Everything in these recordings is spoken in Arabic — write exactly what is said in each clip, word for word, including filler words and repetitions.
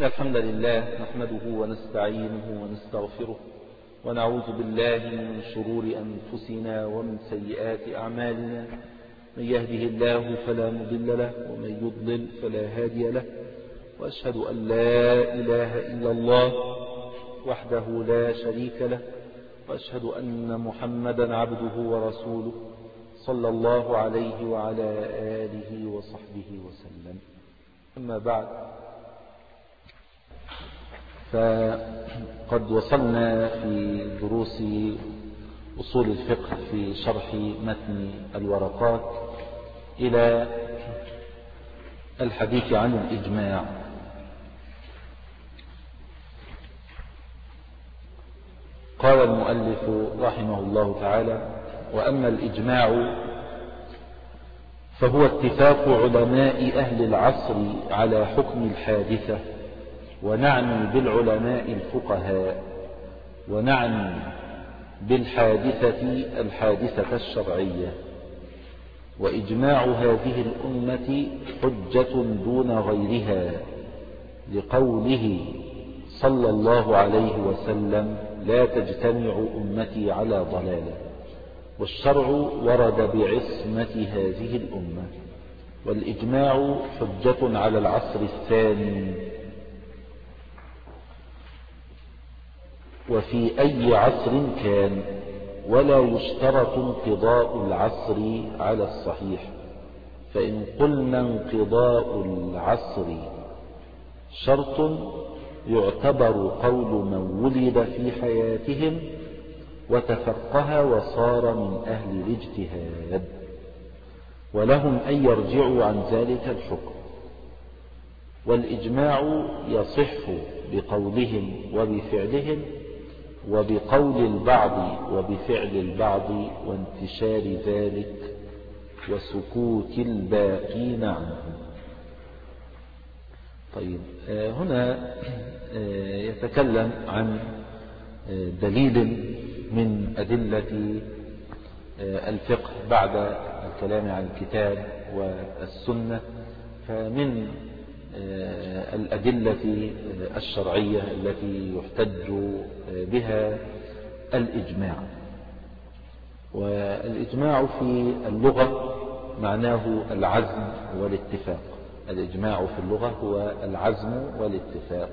إن الحمد لله نحمده ونستعينه ونستغفره ونعوذ بالله من شرور أنفسنا ومن سيئات أعمالنا. من يهده الله فلا مضل له ومن يضلل فلا هادي له، وأشهد أن لا إله إلا الله وحده لا شريك له، وأشهد أن محمدا عبده ورسوله صلى الله عليه وعلى آله وصحبه وسلم. أما بعد، فقد وصلنا في دروس أصول الفقه في شرح متن الورقات إلى الحديث عن الإجماع. قال المؤلف رحمه الله تعالى: وأما الإجماع فهو اتفاق علماء أهل العصر على حكم الحادثة، ونعني بالعلماء الفقهاء، ونعني بالحادثة الحادثة الشرعية. وإجماع هذه الأمة حجة دون غيرها، لقوله صلى الله عليه وسلم: لا تجتمع أمتي على ضلالة. والشرع ورد بعصمة هذه الأمة. والإجماع حجة على العصر الثاني، وفي أي عصر كان، ولا يشترط انقضاء العصر على الصحيح. فإن قلنا انقضاء العصر شرط، يعتبر قول من ولد في حياتهم وتفقه وصار من أهل الاجتهاد، ولهم أن يرجعوا عن ذلك الحكم. والإجماع يصح بقولهم وبفعلهم، وبقول البعض وبفعل البعض، وانتشار ذلك وسكوت الباقين عنه. طيب، هنا يتكلم عن دليل من أدلة الفقه بعد الكلام عن الكتاب والسنة. فمن الأدلة الشرعية التي يحتج بها الإجماع. والإجماع في اللغة معناه العزم والاتفاق. الإجماع في اللغة هو العزم والاتفاق.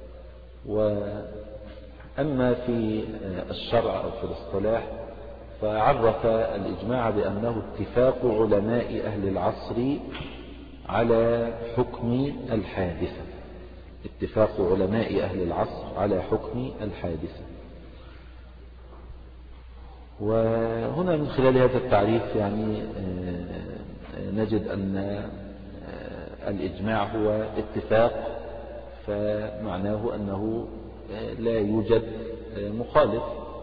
وأما في الشرع أو في الاصطلاح، فعرف الإجماع بأنه اتفاق علماء أهل العصر على حكم الحادثة. اتفاق علماء أهل العصر على حكم الحادثة. وهنا من خلال هذا التعريف يعني نجد أن الإجماع هو اتفاق، فمعناه أنه لا يوجد مخالف.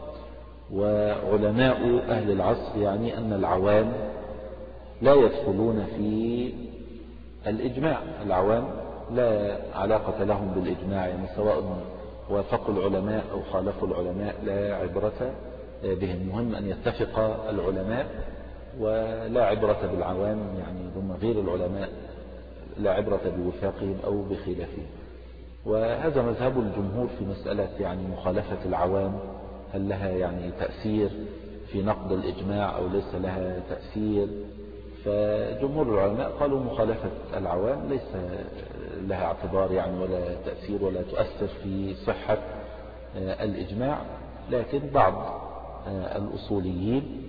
وعلماء أهل العصر يعني أن العوام لا يدخلون في الإجماع. العوام لا علاقة لهم بالإجماع، يعني سواء وافقوا العلماء أو خالفوا العلماء لا عبرة بهم. المهم أن يتفق العلماء، ولا عبرة بالعوام، يعني هم غير العلماء لا عبرة بوفاقهم أو بخلافهم. وهذا مذهب الجمهور في مسألة يعني مخالفة العوام، هل لها يعني تأثير في نقض الإجماع أو ليس لها تأثير. فجمهور العلماء قالوا مخالفة العوام ليس لها اعتبار يعني ولا تأثير ولا تؤثر في صحة الإجماع. لكن بعض الأصوليين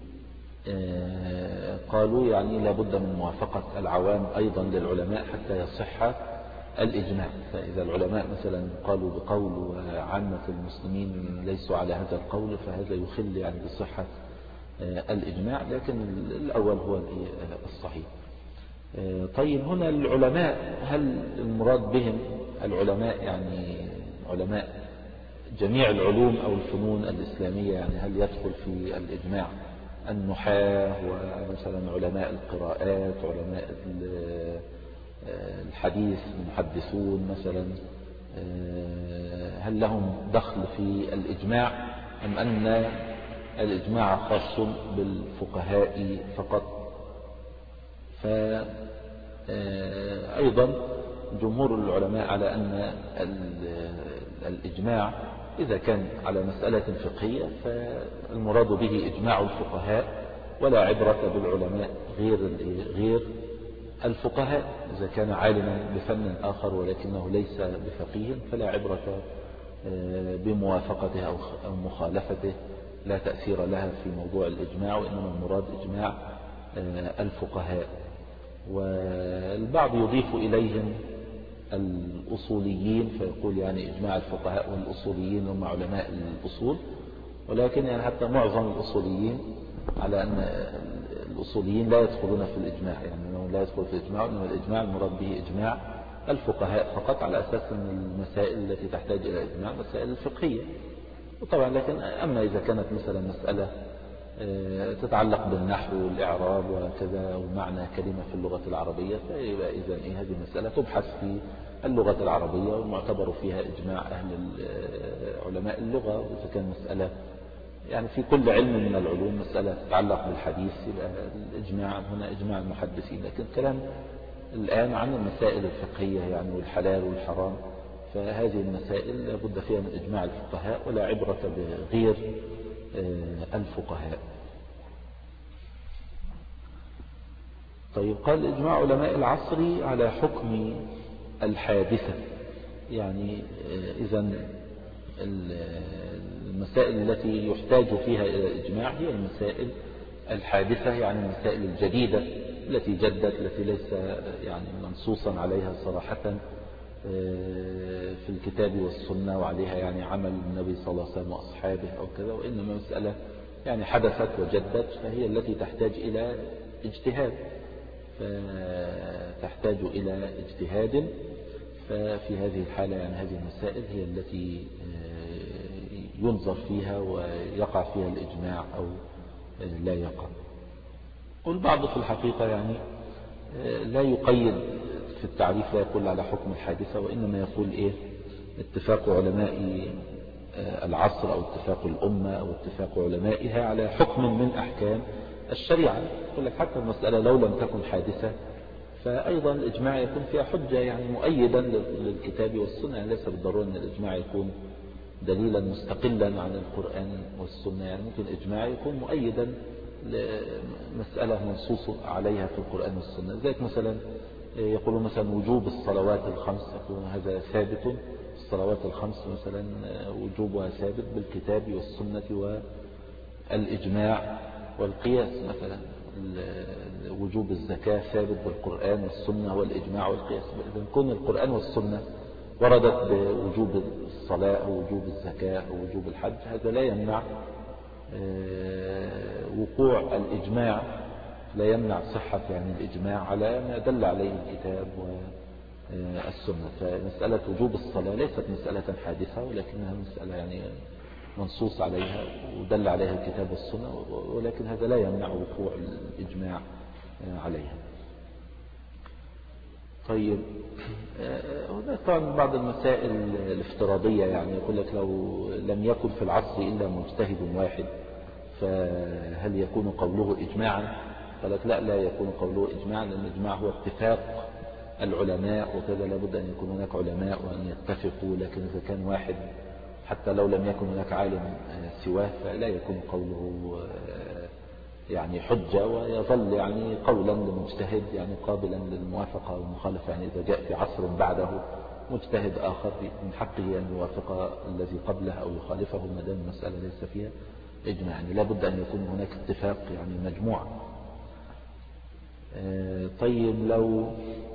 قالوا يعني لابد من موافقة العوام أيضا للعلماء حتى يصح الإجماع. فإذا العلماء مثلا قالوا بقول وعامة المسلمين ليسوا على هذا القول، فهذا يخل يعني بصحة الإجماع. لكن الأول هو الصحيح. طيب، هنا العلماء هل المراد بهم العلماء يعني علماء جميع العلوم أو الفنون الإسلامية؟ يعني هل يدخل في الإجماع النحاة ومثلا علماء القراءات، علماء الحديث، المحدثون مثلا، هل لهم دخل في الإجماع، أم أن الإجماع خاص بالفقهاء فقط؟ فأيضا جمهور العلماء على أن الإجماع إذا كان على مسألة فقهية فالمراد به إجماع الفقهاء، ولا عبرة بالعلماء غير غير الفقهاء. إذا كان عالما بفن آخر ولكنه ليس بفقيه فلا عبرة بموافقته أو مخالفته، لا تأثير لها في موضوع الإجماع، وإنما المراد إجماع الفقهاء. والبعض يضيف إليهم الأصوليين فيقول يعني إجماع الفقهاء والأصوليين هم علماء الأصول، ولكن يعني حتى معظم الأصوليين على أن الأصوليين لا يدخلون في الإجماع، يعني أنه لا يدخل في الإجماع، إنما الإجماع المراد به إجماع الفقهاء فقط، على أساس أن المسائل التي تحتاج إلى إجماع مسائل الفقهية. وطبعا لكن أما إذا كانت مثلا مسألة تتعلق بالنحو والإعراب وكذا ومعنى كلمة في اللغة العربية، فيبقى إذن إيه هذه المسألة تبحث في اللغة العربية والمعتبر فيها إجماع أهل علماء اللغة. وإذا كان مسألة يعني في كل علم من العلوم مسألة تتعلق بالحديث يبقى الإجماع هنا إجماع المحدثين. لكن الكلام الآن عن المسائل الفقهية يعني والحلال والحرام، فهذه المسائل لابد فيها من إجماع الفقهاء ولا عبرة بغير الفقهاء. طيب قال إجماع علماء العصر على حكم الحادثة، يعني إذا المسائل التي يحتاج فيها إلى الإجماع هي المسائل الحادثة، يعني المسائل الجديدة التي جدت، التي ليس يعني منصوصا عليها صراحة في الكتاب والسنة وعليها يعني عمل النبي صلى الله عليه وسلم وأصحابه أو كذا، وإنما مسألة يعني حدثت وجدت، فهي التي تحتاج إلى اجتهاد، فتحتاج إلى اجتهاد. ففي هذه الحالة يعني هذه المسائل هي التي ينظر فيها ويقع فيها الإجماع أو لا يقع. والبعض في الحقيقة يعني لا يقيد في التعريف، لا يقول على حكم الحادثة، وإنما يقول إيه اتفاق علماء العصر أو اتفاق الأمة أو اتفاق علمائها على حكم من أحكام الشريعة. يقول لك حتى المسألة لو لم تكن حادثة فأيضا الإجماع يكون فيها حجة يعني مؤيدا للكتاب والسنة، يعني ليس بالضرورة أن الإجماع يكون دليلا مستقلا عن القرآن والسنة، يعني ممكن الإجماع يكون مؤيدا لمسألة منصوص عليها في القرآن والسنة. ذلك مثلا يقولون مثلا وجوب الصلوات الخمس، يقولون هذا ثابت، الصلوات الخمس مثلا وجوبها ثابت بالكتاب والسنة والإجماع والقياس. مثلا وجوب الزكاة ثابت بالقرآن والسنة والإجماع والقياس. إذا كون القرآن والسنة وردت بوجوب الصلاة أو وجوب الزكاة أو وجوب الحج، هذا لا يمنع وقوع الإجماع، لا يمنع صحة يعني الإجماع على ما دل عليه الكتاب والسنة. فمسألة وجوب الصلاة ليست مسألة حادثة، ولكنها مسألة يعني منصوص عليها ودل عليها الكتاب والسنة، ولكن هذا لا يمنع وقوع الإجماع عليها. طيب هناك طبعا بعض المسائل الافتراضية، يعني يقول لك لو لم يكن في العصر إلا مجتهد واحد فهل يكون قوله إجماعا؟ قال لك لا، لا يكون قوله إجماعا، لأن الإجماع هو اتفاق العلماء وكذا، لابد أن يكون هناك علماء وأن يتفقوا. لكن إذا كان واحد حتى لو لم يكن هناك عالم سواه فلا يكون قوله يعني حجة، ويظل يعني قولا لمجتهد يعني قابلا للموافقة والمخالفة. يعني إذا جاء في عصر بعده مجتهد آخر من حقه أن يوافق الذي قبله أو يخالفه ما دام المسألة ليس فيها إجماع، يعني لابد أن يكون هناك اتفاق يعني مجموعة. طيب لو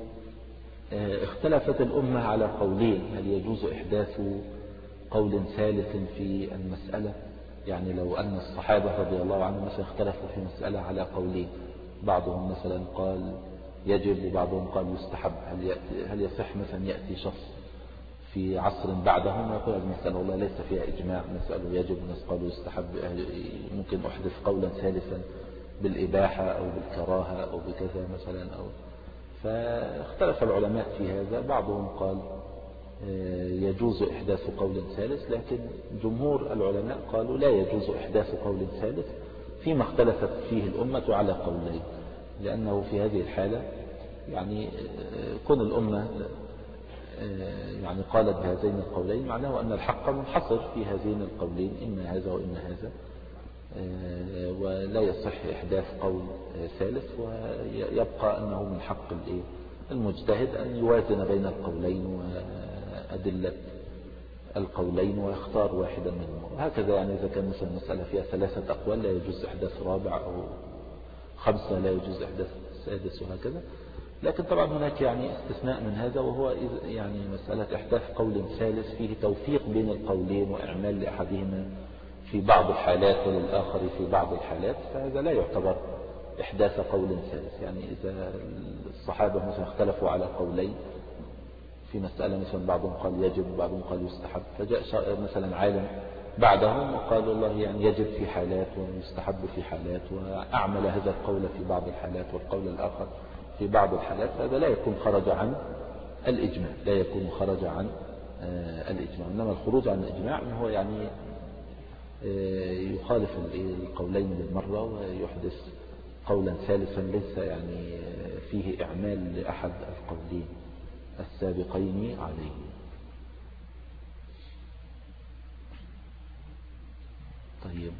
اختلفت الأمة على قولين، هل يجوز إحداث قول ثالث في المسألة؟ يعني لو أن الصحابة رضي الله عنهم مثلا اختلفوا في مسألة على قولين، بعضهم مثلا قال يجب وبعضهم قال يستحب، هل يأتي هل يصح مثلا يأتي شخص في عصر بعدهم ويقول المسألة والله ليس فيها إجماع، مسألة يجب وناس قالوا يستحب، ممكن أحدث قولا ثالثا بالإباحة أو بالكراهة أو بكذا مثلا أو فاختلف العلماء في هذا. بعضهم قال يجوز إحداث قول ثالث، لكن جمهور العلماء قالوا لا يجوز إحداث قول ثالث فيما اختلفت فيه الأمة على قولين، لأنه في هذه الحالة يعني كون الأمة يعني قالت بهذين القولين معناه أن الحق منحصر في هذين القولين، إما هذا وإما هذا، ولا يصح إحداث قول ثالث، ويبقى أنه من حق المجتهد أن يوازن بين القولين وأدلة القولين ويختار واحدا منهم. وهكذا يعني إذا كان مثلا مسألة فيها ثلاثة أقوال لا يجوز إحداث رابع، أو خمسة لا يجوز إحداث سادس، وهكذا. لكن طبعا هناك يعني استثناء من هذا، وهو يعني مسألة إحداث قول ثالث فيه توفيق بين القولين وإعمال لأحدهما في بعض الحالات وللآخر في بعض الحالات، فهذا لا يعتبر إحداث قول ثالث. يعني إذا الصحابة مثلا اختلفوا على قولين في مسألة، مثلا بعضهم قال يجب وبعضهم قال يستحب، فجاء مثلا عالم بعدهم وقال والله يعني يجب في حالات ويستحب في حالات، وأعمل هذا القول في بعض الحالات والقول الآخر في بعض الحالات، فهذا لا يكون خرج عن الإجماع، لا يكون خرج عن الإجماع. إنما الخروج عن الإجماع هو يعني يخالف القولين بالمرة ويحدث قولا ثالثا ليس يعني فيه إعمال لأحد القولين السابقين عليه. طيب،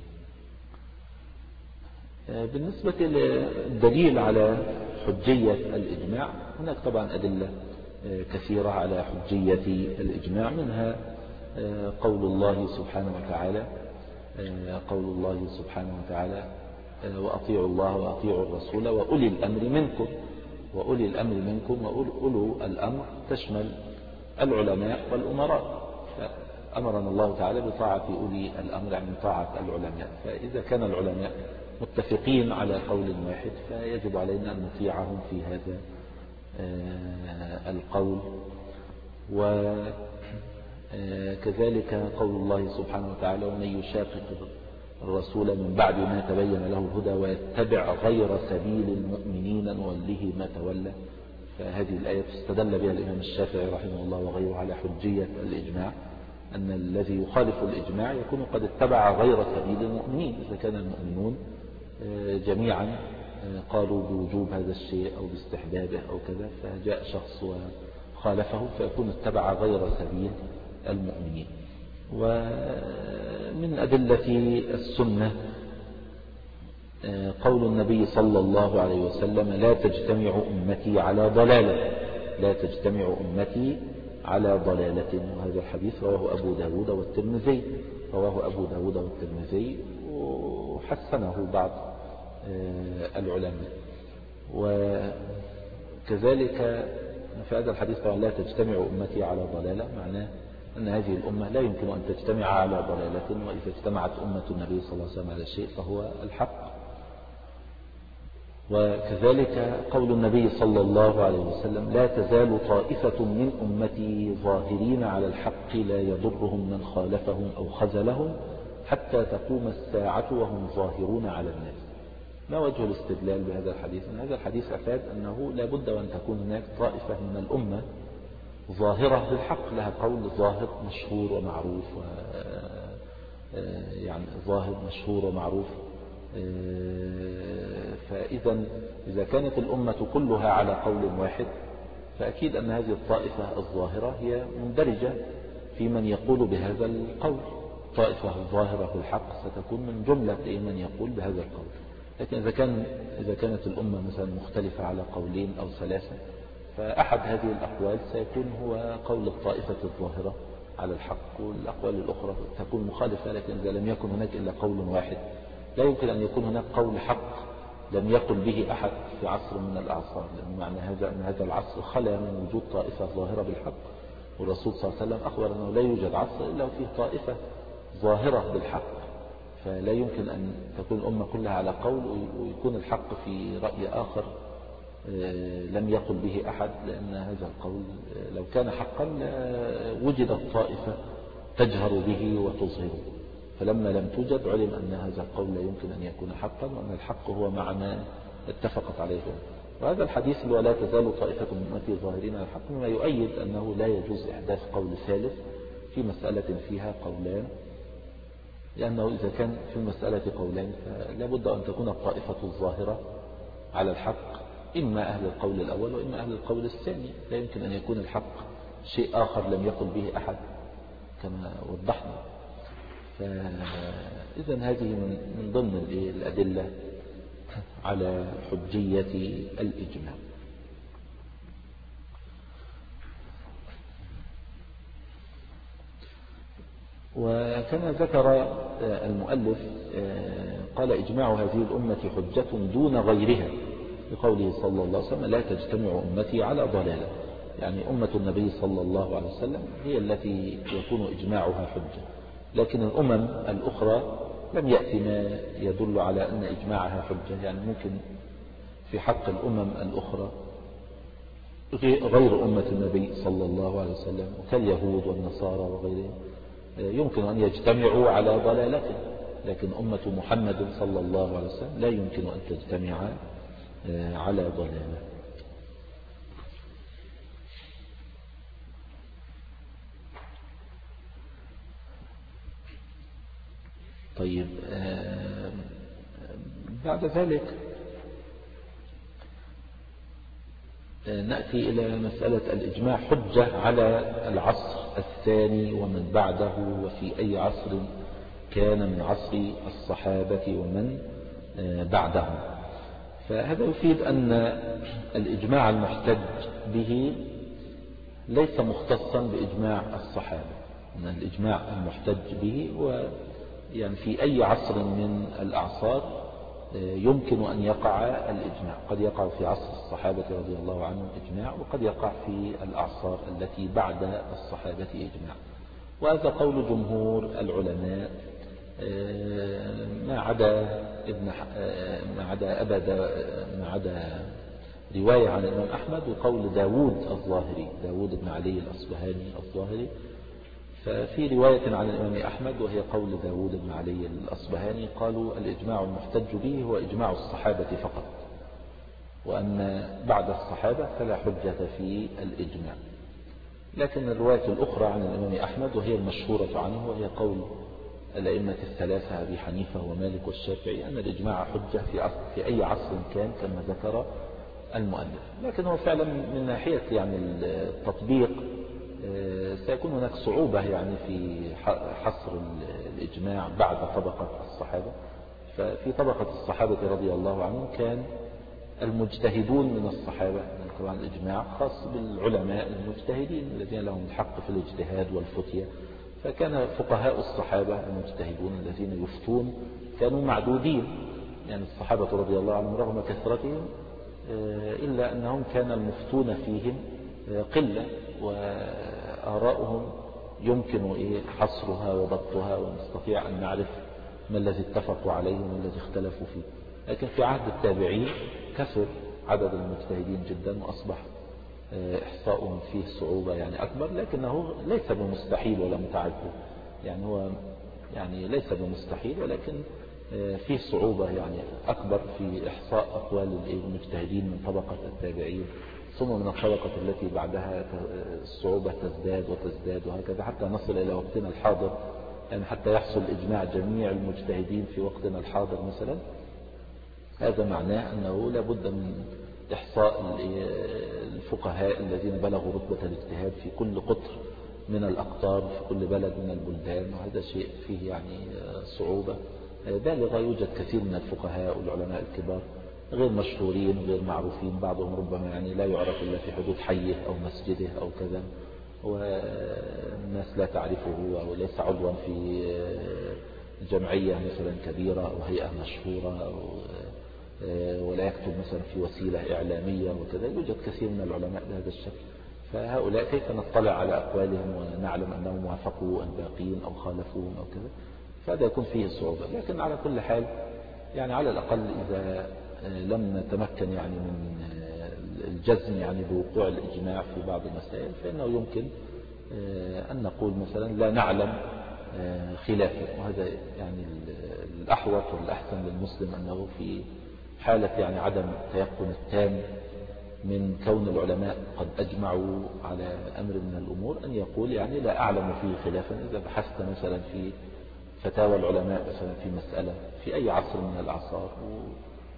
بالنسبة للدليل على حجية الإجماع، هناك طبعا أدلة كثيرة على حجية الإجماع، منها قول الله سبحانه وتعالى قول الله سبحانه وتعالى وأطيعوا الله وأطيعوا الرسول وأولي الأمر منكم. وأولي الأمر منكم وأولو الأمر تشمل العلماء والأمراء، فأمرنا الله تعالى بطاعة أولي الأمر يعني طاعة العلماء. فإذا كان العلماء متفقين على قول واحد فيجب علينا أن نطيعهم في هذا القول. وكذلك قول الله سبحانه وتعالى ومن يشاقق الرسول من بعد ما تبين له الهدى ويتبع غير سبيل المؤمنين نوله ما تولى. فهذه الآية استدل بها الإمام الشافعي رحمه الله وغيره على حجية الإجماع، أن الذي يخالف الإجماع يكون قد اتبع غير سبيل المؤمنين. إذا كان المؤمنون جميعا قالوا بوجوب هذا الشيء أو باستحبابه أو كذا، فجاء شخص وخالفه فيكون اتبع غير سبيل المؤمنين. ومن أدلة السنة قول النبي صلى الله عليه وسلم لا تجتمع أمتي على ضلالة لا تجتمع أمتي على ضلالة. وهذا الحديث رواه أبو داود والترمذي رواه أبو داود والترمذي وحسنه بعض العلماء. وكذلك في هذا الحديث طبعا لا تجتمع أمتي على ضلالة، معناه أن هذه الأمة لا يمكن أن تجتمع على ضلالة، وإذا اجتمعت أمة النبي صلى الله عليه وسلم على شيء فهو الحق. وكذلك قول النبي صلى الله عليه وسلم لا تزال طائفة من أمتي ظاهرين على الحق لا يضرهم من خالفهم أو خذلهم حتى تقوم الساعة وهم ظاهرون على الناس. ما وجه الاستدلال بهذا الحديث؟ أن هذا الحديث أفاد أنه لا بد وأن تكون هناك طائفة من الأمة ظاهرة بالحق، لها قول ظاهر مشهور ومعروف، و يعني ظاهر مشهور ومعروف. فإذا إذا كانت الأمة كلها على قول واحد فأكيد أن هذه الطائفة الظاهرة هي مندرجة في من يقول بهذا القول. طائفة الظاهرة بالحق ستكون من جملة من يقول بهذا القول. لكن إذا كان إذا كانت الأمة مثلا مختلفة على قولين أو ثلاثة فأحد هذه الأقوال سيكون هو قول الطائفة الظاهرة على الحق، والأقوال الأخرى تكون مخالفة. لكن إذا لم يكن هناك إلا قول واحد لا يمكن أن يكون هناك قول حق لم يقل به أحد في عصر من الأعصار، لأن معنى هذا أن هذا العصر خلى من وجود طائفة ظاهرة بالحق. والرسول صلى الله عليه وسلم أخبر أنه لا يوجد عصر إلا وفيه طائفة ظاهرة بالحق، فلا يمكن أن تكون الأمة كلها على قول ويكون الحق في رأي آخر لم يقل به أحد، لأن هذا القول لو كان حقا وجدت طائفة تجهر به وتظهره، فلما لم توجد علم أن هذا القول لا يمكن أن يكون حقا، وأن الحق هو مع ما اتفقت عليه. وهذا الحديث اللي لا تزال طائفة من أمتي ظاهرين على الحق مما يؤيد أنه لا يجوز إحداث قول ثالث في مسألة فيها قولان، لأنه إذا كان في المسألة قولين فلا بد أن تكون الطائفة الظاهرة على الحق إما أهل القول الأول وإما أهل القول الثاني. لا يمكن أن يكون الحق شيء آخر لم يقل به أحد كما وضحنا. فإذا هذه من ضمن الأدلة على حجية الإجماع. وكما ذكر المؤلف قال إجماع هذه الأمة حجة دون غيرها بقوله صلى الله عليه وسلم لا تجتمع أمتي على ضلالة، يعني أمة النبي صلى الله عليه وسلم هي التي يكون إجماعها حجة، لكن الأمم الأخرى لم يأتي ما يدل على أن إجماعها حجة. يعني ممكن في حق الأمم الأخرى غير أمة النبي صلى الله عليه وسلم كاليهود والنصارى وغيرهم يمكن أن يجتمعوا على ضلالته، لكن أمة محمد صلى الله عليه وسلم لا يمكن أن تجتمع على ضلالة. طيب بعد ذلك نأتي إلى مسألة الإجماع حجة على العصر الثاني ومن بعده وفي أي عصر كان من عصر الصحابة ومن بعدهم. فهذا يفيد أن الإجماع المحتج به ليس مختصا بإجماع الصحابة، أن الإجماع المحتج به هو يعني في أي عصر من الأعصار يمكن أن يقع الإجماع، قد يقع في عصر الصحابة رضي الله عنهم إجماع، وقد يقع في الأعصار التي بعد الصحابة إجماع. وهذا قول جمهور العلماء ما عدا ابن ما عدا أبدا ما عدا رواية عن الإمام أحمد وقول داود الظاهري، داود بن علي الأصبهاني الظاهري. ففي رواية عن الإمام أحمد وهي قول داود بن علي الأصبهاني قالوا الإجماع المحتج به هو إجماع الصحابة فقط، وأن بعد الصحابة فلا حجة في الإجماع. لكن الرواية الأخرى عن الإمام أحمد وهي المشهورة عنه وهي قول الأئمة الثلاثة أبي حنيفة ومالك والشافعي أن الإجماع حجة في, عصر في أي عصر كان كما ذكر المؤلف. لكن هو فعلا من ناحية يعني التطبيق سيكون هناك صعوبة يعني في حصر الإجماع بعد طبقة الصحابة. ففي طبقة الصحابة رضي الله عنهم كان المجتهدون من الصحابة، طبعا الإجماع خاص بالعلماء المجتهدين الذين لهم الحق في الاجتهاد والفتية، فكان فقهاء الصحابة المجتهدون الذين يفتون كانوا معدودين، يعني الصحابة رضي الله عنهم رغم كثرتهم إلا أنهم كان المفتون فيهم قلة، وآراؤهم يمكن حصرها وضبطها ونستطيع أن نعرف ما الذي اتفقوا عليه وما الذي اختلفوا فيه. لكن في عهد التابعين كثر عدد المجتهدين جدا وأصبح إحصاؤهم فيه صعوبة يعني أكبر، لكنه ليس بمستحيل ولا متعذر، يعني هو يعني ليس بمستحيل ولكن فيه صعوبة يعني أكبر في إحصاء أقوال المجتهدين من طبقة التابعين، ثم من الطبقة التي بعدها الصعوبة تزداد وتزداد وهكذا حتى نصل إلى وقتنا الحاضر، يعني حتى يحصل إجماع جميع المجتهدين في وقتنا الحاضر مثلا. هذا معناه أنه لابد من إحصاء الفقهاء الذين بلغوا رتبة الاجتهاد في كل قطر من الأقطار في كل بلد من البلدان، وهذا شيء فيه يعني صعوبة بالغة. يوجد كثير من الفقهاء والعلماء الكبار غير مشهورين غير معروفين، بعضهم ربما يعني لا يعرف إلا في حدود حيه أو مسجده أو كذا، والناس لا تعرفه أو ليس عضوا في جمعية مثلا كبيرة أو هيئة مشهورة أو ولا يكتب مثلا في وسيلة إعلامية وكذا. يوجد كثير من العلماء بهذا الشكل، فهؤلاء كيف نطلع على أقوالهم ونعلم أنهم وافقوا الباقين أو خالفوهم أو كذا؟ فهذا يكون فيه صعوبة. لكن على كل حال يعني على الأقل إذا لم نتمكن يعني من الجزم يعني بوقوع الإجماع في بعض المسائل فإنه يمكن أن نقول مثلا لا نعلم خلافه، وهذا يعني الأحوط والأحسن للمسلم أنه في حالة يعني عدم التيقن التام من كون العلماء قد أجمعوا على أمر من الأمور أن يقول يعني لا أعلم فيه خلافا. إذا بحثت مثلا في فتاوى العلماء مثلا في مسألة في أي عصر من الأعصار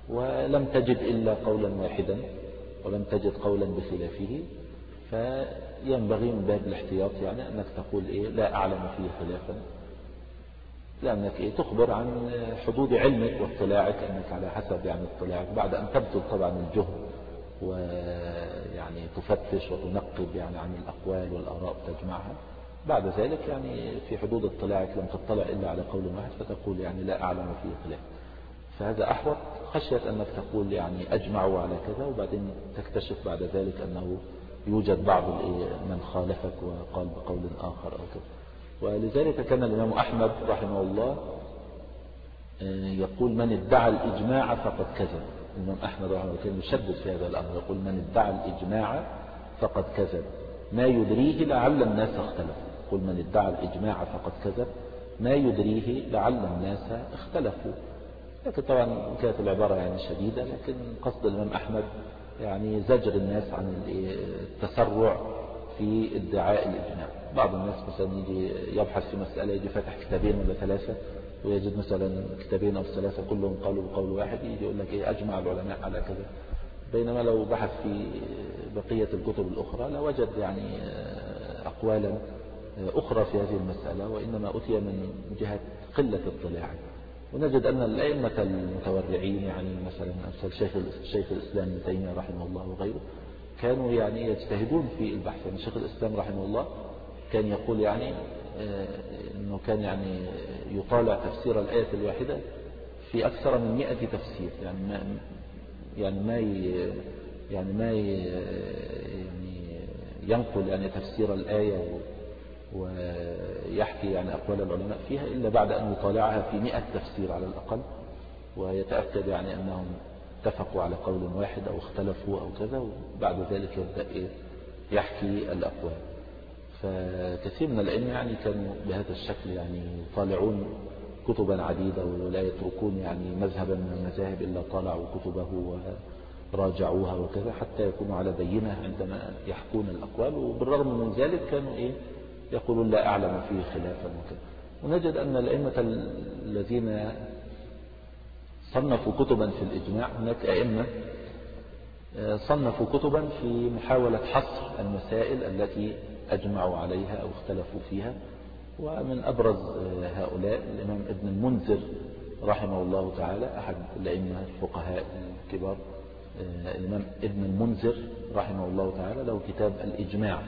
ولم تجد إلا قولا واحدا ولم تجد قولا بخلافه، ينبغي من باب الاحتياط يعني أنك تقول إيه لا أعلم فيه خلافا، لأنك إيه تخبر عن حدود علمك واطلاعك، أنك على حسب يعني اطلاعك بعد أن تبذل طبعا الجهد ويعني تفتش وتنقب يعني عن الأقوال والآراء تجمعها، بعد ذلك يعني في حدود اطلاعك لم تطلع إلا على قول واحد فتقول يعني لا أعلم فيه خلاف. فهذا أحوط خشية أنك تقول يعني أجمعوا على كذا وبعدين تكتشف بعد ذلك أنه يوجد بعض من خالفك وقال بقول آخر أو كذا. ولذلك كان الإمام أحمد رحمه الله يقول من ادعى الإجماع فقد كذب. الإمام أحمد رحمه الله كان يشدد في هذا الأمر، يقول من ادعى الإجماع فقد كذب ما يدريه لعل الناس اختلفوا. يقول من ادعى الإجماع فقد كذب ما يدريه لعل الناس اختلفوا. لكن طبعا كانت العبارة يعني شديدة، لكن قصد الإمام أحمد يعني زجر الناس عن التسرع في ادعاء الإجماع. بعض الناس مثلا يجي يبحث في مسألة يجي فاتح كتابين ولا ثلاثة ويجد مثلا كتابين أو ثلاثة كلهم قالوا بقول واحد، يجي يقول لك إيه أجمع العلماء على كذا، بينما لو بحث في بقية الكتب الأخرى لوجد يعني أقوالا أخرى في هذه المسألة، وإنما أتي من جهة قلة اطلاعه. ونجد أن الأئمة المتورعين يعني مثلا أمثال شيخ الشيخ الإسلام ابن تيمية رحمه الله وغيره كانوا يعني يجتهدون في البحث. يعني شيخ الإسلام رحمه الله كان يقول يعني أنه كان يعني يطالع تفسير الآية الواحدة في أكثر من مئة تفسير، يعني ما يعني ما يعني ما يعني ينقل يعني تفسير الآية ويحكي يعني أقوال العلماء فيها إلا بعد أن يطالعها في مئة تفسير على الأقل، ويتأكد يعني أنهم اتفقوا على قول واحد أو اختلفوا أو كذا، وبعد ذلك يبدأ يحكي الأقوال. فكثير من العلم يعني كانوا بهذا الشكل يعني يطالعون كتبا عديدة ولا يتركون يعني مذهبا من المذاهب إلا طالعوا كتبه وراجعوها وكذا حتى يكونوا على بينة عندما يحكون الأقوال. وبالرغم من ذلك كانوا إيه يقولون لا أعلم فيه خلافا وكذا. ونجد أن الأئمة الذين صنفوا كتبا في الإجماع هناك أئمة صنفوا كتبا في محاولة حصر المسائل التي أجمعوا عليها أو اختلفوا فيها. ومن أبرز هؤلاء الإمام ابن المنذر رحمه الله تعالى أحد الأئمة الفقهاء الكبار. الإمام ابن المنذر رحمه الله تعالى له كتاب الإجماع،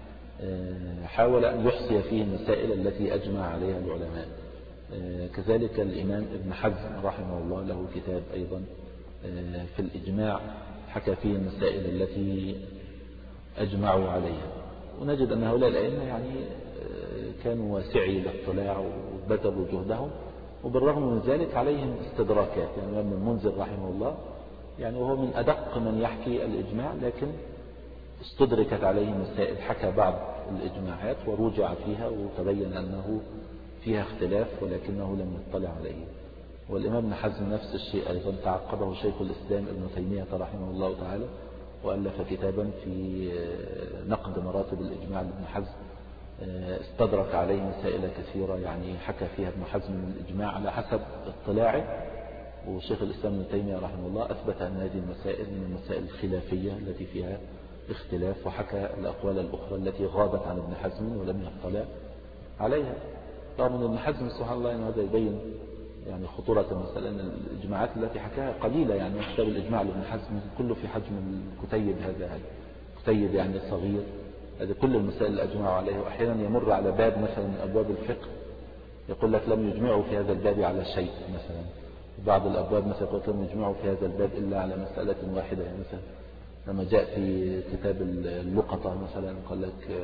حاول أن يحصي فيه المسائل التي أجمع عليها العلماء. كذلك الإمام ابن حزم رحمه الله له كتاب أيضا في الإجماع حكى فيه المسائل التي أجمعوا عليها. ونجد أن هؤلاء الأئمة يعني كانوا واسعي الاطلاع وبذلوا جهدهم، وبالرغم من ذلك عليهم استدراكات. يعني ابن المنذر رحمه الله يعني وهو من أدق من يحكي الإجماع، لكن استدركت عليه مسائل، حكى بعض الإجماعات ورجع فيها وتبين أنه فيها اختلاف ولكنه لم يطلع عليه. والإمام ابن حزم نفس الشيء أيضا تعقبه شيخ الإسلام ابن تيمية رحمه الله تعالى وألف كتابا في نقد مراتب الإجماع لابن حزم، استدرك عليه مسائل كثيرة يعني حكى فيها ابن حزم من الإجماع على حسب اطلاعه. وشيخ الإسلام ابن تيمية رحمه الله أثبت أن هذه المسائل من المسائل الخلافية التي فيها اختلاف، وحكى الأقوال الأخرى التي غابت عن ابن حزم ولم يطلع عليها. طبعا من ابن حزم سبحان الله يعني هذا يبين يعني خطورة المسألة أن الإجماعات التي حكاها قليلة. يعني كتاب الإجماع لابن حزم كله في حجم الكتيب، هذا كتيب يعني صغير، هذه كل المسائل اللي أجمعوا عليها. وأحيانا يمر على باب مثلا من أبواب الفقه يقول لك لم يجمعوا في هذا الباب على شيء مثلا. بعض الأبواب مثلا يقول لم يجمعوا في هذا الباب إلا على مسألة واحدة. يعني مثلا لما جاء في كتاب اللقطة مثلا قال لك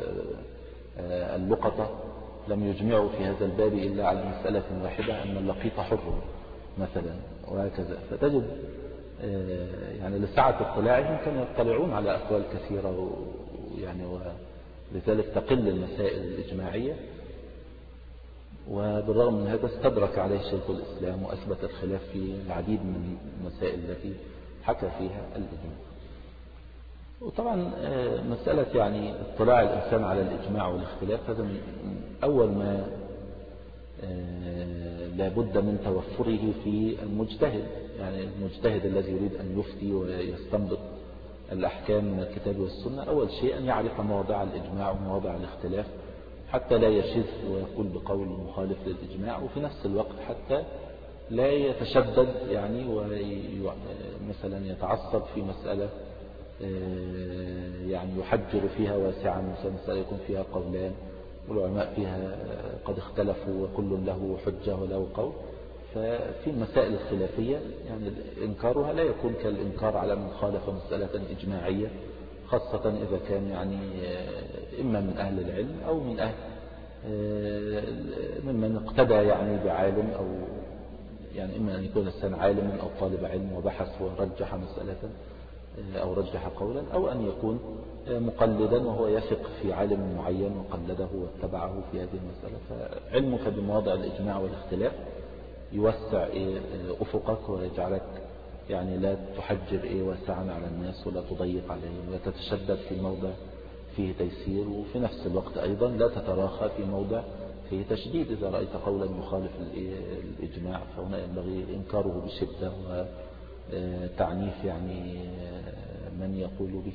اللقطة لم يجمعوا في هذا الباب إلا على مسألة واحدة أن اللقيط حر مثلا، وهكذا. فتجد يعني لسعة اطلاعهم كانوا يطلعون على أقوال كثيرة، يعني ولذلك تقل المسائل الإجماعية. وبالرغم من هذا استدرك عليه شيخ الإسلام وأثبت الخلاف في العديد من المسائل التي حكى فيها الإجماع. وطبعا مسألة يعني اطلاع الإنسان على الإجماع والاختلاف هذا من أول ما لابد من توفره في المجتهد. يعني المجتهد الذي يريد أن يفتي ويستنبط الأحكام من الكتاب والسنة، أول شيء أن يعرف مواضع الإجماع ومواضع الاختلاف حتى لا يشذ ويقول بقول مخالف للإجماع، وفي نفس الوقت حتى لا يتشدد يعني ومثلا يتعصب في مسألة يعني يحجر فيها واسعا، مثلا مسألة يكون فيها قولان والعلماء فيها قد اختلفوا وكل له حجة وله قول. ففي المسائل الخلافية يعني إنكارها لا يكون كالإنكار على من خالف مسألة إجماعية، خاصة إذا كان يعني إما من أهل العلم أو من أهل ممن اقتدى يعني بعالم، أو يعني إما أن يكون الإنسان عالما أو طالب علم وبحث ورجح مسألة أو رجح قولا، أو أن يكون مقلدا وهو يثق في عالم معين وقلده واتبعه في هذه المسألة. فعلمك بمواضع الإجماع والاختلاف يوسع أفقك ويجعلك يعني لا تحجر إيه واسعا على الناس ولا تضيق عليهم ولا تتشدد في موضع فيه تيسير، وفي نفس الوقت أيضا لا تتراخى في موضع فيه تشديد. إذا رأيت قولا يخالف الإجماع فهنا ينبغي إنكاره بشدة وتعنيف يعني من يقول به.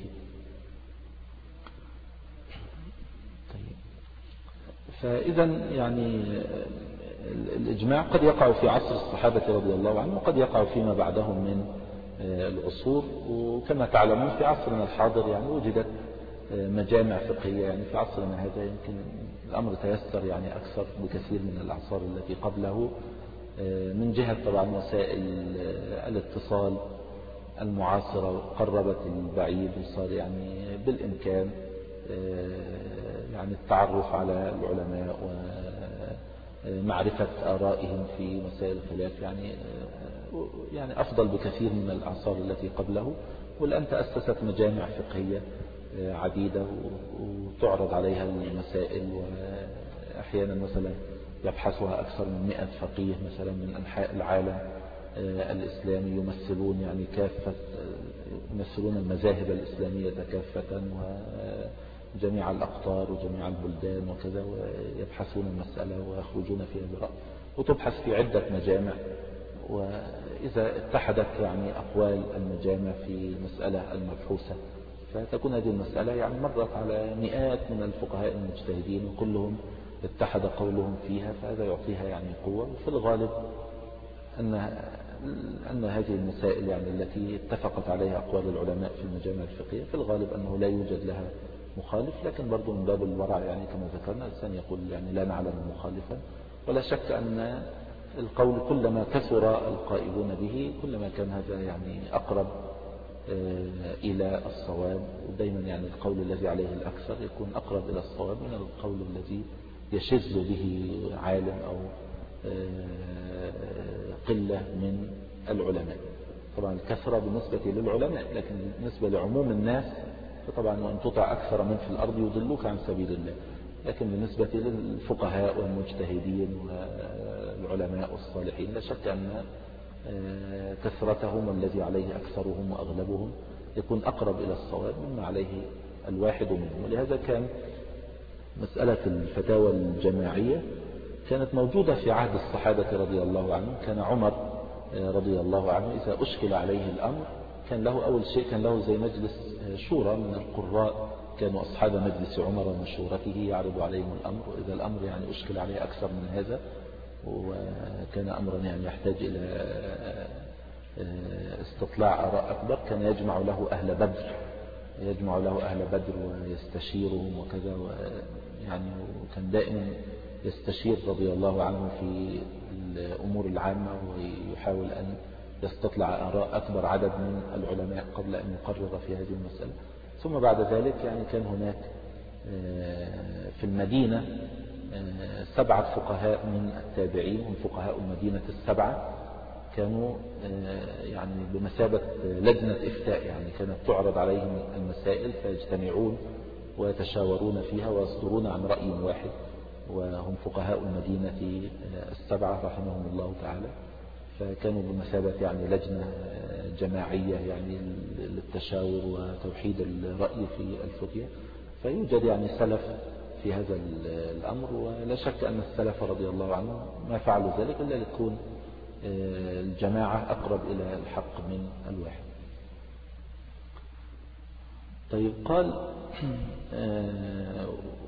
طيب، فإذا يعني الإجماع قد يقع في عصر الصحابة رضي الله عنهم وقد يقع فيما بعدهم من العصور، وكما تعلمون في عصرنا الحاضر يعني وجدت مجامع فقهية. يعني في عصرنا هذا يمكن الأمر تيسر يعني أكثر بكثير من الأعصار التي قبله، من جهة طبعا وسائل الاتصال المعاصرة قربت البعيد وصار يعني بالإمكان يعني التعرف على العلماء ومعرفة آرائهم في مسائل الخلاف، يعني يعني أفضل بكثير من الأعصار التي قبله. والآن تأسست مجامع فقهية عديدة وتعرض عليها المسائل، وأحيانا مثلا يبحثها أكثر من مئة فقيه مثلا من أنحاء العالم الإسلامي يمثلون يعني كافة يمثلون المذاهب الإسلامية كافة وجميع الأقطار وجميع البلدان وكذا، ويبحثون المسألة ويخرجون فيها برأي، وتبحث في عدة مجامع. وإذا اتحدت يعني أقوال المجامع في مسألة المبحوثة فتكون هذه المسألة يعني مرت على مئات من الفقهاء المجتهدين وكلهم اتحد قولهم فيها، فهذا يعطيها يعني قوة. وفي الغالب أن أن هذه المسائل يعني التي اتفقت عليها أقوال العلماء في المجامع الفقهية في الغالب أنه لا يوجد لها مخالف، لكن برضو من باب الورع يعني كما ذكرنا الإنسان يقول يعني لا نعلم مخالفا. ولا شك أن القول كلما كثر القائلون به كلما كان هذا يعني أقرب إلى الصواب، ودايما يعني القول الذي عليه الأكثر يكون أقرب إلى الصواب من القول الذي يشذ به عالم أو قلة من العلماء. طبعا الكثرة بالنسبة للعلماء، لكن بالنسبة لعموم الناس فطبعا وأن تطع أكثر من في الأرض يضلوك عن سبيل الله. لكن بالنسبة للفقهاء والمجتهدين والعلماء والصالحين لا شك أن كثرتهم الذي عليه أكثرهم وأغلبهم يكون أقرب إلى الصواب مما عليه الواحد منهم. ولهذا كان مسألة الفتاوى الجماعية كانت موجودة في عهد الصحابة رضي الله عنهم. كان عمر رضي الله عنه إذا أشكل عليه الأمر كان له أول شيء كان له زي مجلس شورى من القراء، كانوا أصحاب مجلس عمر ومشورته يعرض عليهم الأمر، وإذا الأمر يعني أشكل عليه أكثر من هذا وكان أمرا يعني يحتاج إلى استطلاع آراء أكبر كان يجمع له أهل بدر يجمع له أهل بدر ويستشيرهم وكذا، يعني وكان دائما يستشير رضي الله عنه في الأمور العامة ويحاول أن يستطلع آراء أكبر عدد من العلماء قبل أن يقرر في هذه المسألة. ثم بعد ذلك يعني كان هناك في المدينة سبعة فقهاء من التابعين هم فقهاء المدينة السبعة، كانوا يعني بمثابة لجنة إفتاء، يعني كانت تعرض عليهم المسائل فيجتمعون ويتشاورون فيها ويصدرون عن رأي واحد، وهم فقهاء المدينة السبعة رحمهم الله تعالى. فكانوا بمثابة يعني لجنة جماعية يعني للتشاور وتوحيد الرأي في الفتية. فيوجد يعني سلف في هذا الأمر، ولا شك أن السلف رضي الله عنهم ما فعلوا ذلك إلا لتكون الجماعة أقرب إلى الحق من الواحد. طيب قال آه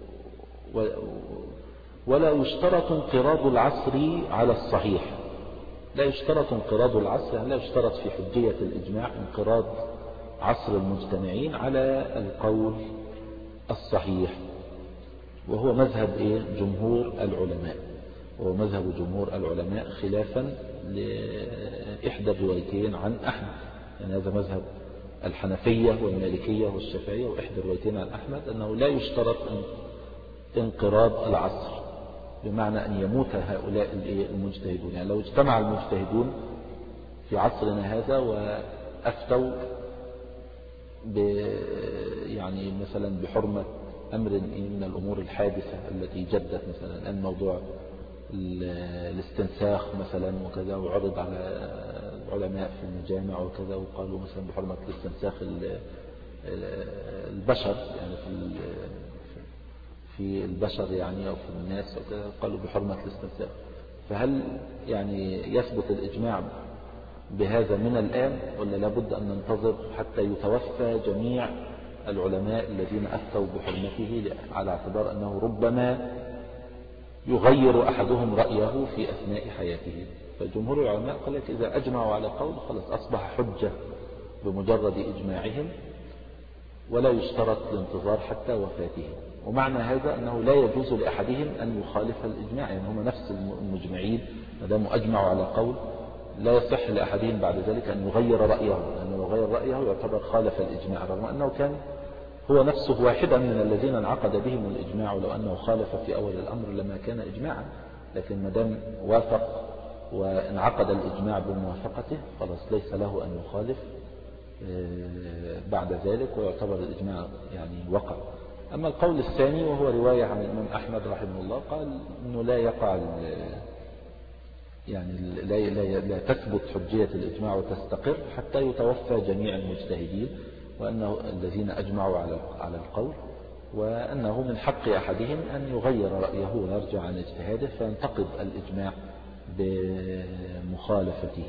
ولا يشترط انقراض العصر على الصحيح. لا يشترط انقراض العصر، يعني لا يشترط في حجية الإجماع انقراض عصر المجتمعين على القول الصحيح، وهو مذهب إيه؟ جمهور العلماء، وهو مذهب جمهور العلماء خلافا لإحدى الروايتين عن أحمد. يعني هذا مذهب الحنفية والمالكية والشافعية، وإحدى الروايتين عن أحمد أنه لا يشترط انقراض العصر، بمعنى أن يموت هؤلاء المجتهدون. يعني لو اجتمع المجتهدون في عصرنا هذا وأفتوا ب يعني مثلا بحرمة أمر من الأمور الحادثة التي جدت، مثلا الآن موضوع الاستنساخ مثلا وكذا، وعرض على العلماء في المجامع وكذا، وقالوا مثلا بحرمة الاستنساخ البشر، يعني في في البشر يعني أو في الناس وكذا، قالوا بحرمة الاستنساخ. فهل يعني يثبت الإجماع بهذا من الآن، ولا لابد أن ننتظر حتى يتوفى جميع العلماء الذين أفتوا بحرمته، على اعتبار أنه ربما يغير أحدهم رأيه في أثناء حياته؟ فجمهور العلماء قال لك إذا أجمعوا على قول خلاص أصبح حجة بمجرد إجماعهم، ولا يشترط الانتظار حتى وفاته. ومعنى هذا أنه لا يجوز لأحدهم أن يخالف الإجماع، يعني هم نفس المجمعين ما داموا أجمعوا على قول، لا يصح لأحدهم بعد ذلك أن يغير رأيه، لأنه لو غير رأيه يعتبر خالف الإجماع، رغم أنه كان هو نفسه واحدا من الذين انعقد بهم الإجماع، ولو أنه خالف في أول الأمر لما كان إجماعا، لكن ما دام وافق وانعقد الإجماع بموافقته خلاص ليس له أن يخالف بعد ذلك، ويعتبر الإجماع يعني وقع. أما القول الثاني وهو رواية عن الإمام أحمد رحمه الله، قال أنه لا يقع يعني لا, لا, لا تثبت حجية الإجماع وتستقر حتى يتوفى جميع المجتهدين، وأنه الذين أجمعوا على على القول، وأنه من حق أحدهم أن يغير رأيه ويرجع عن اجتهاده فينتقد الإجماع بمخالفته.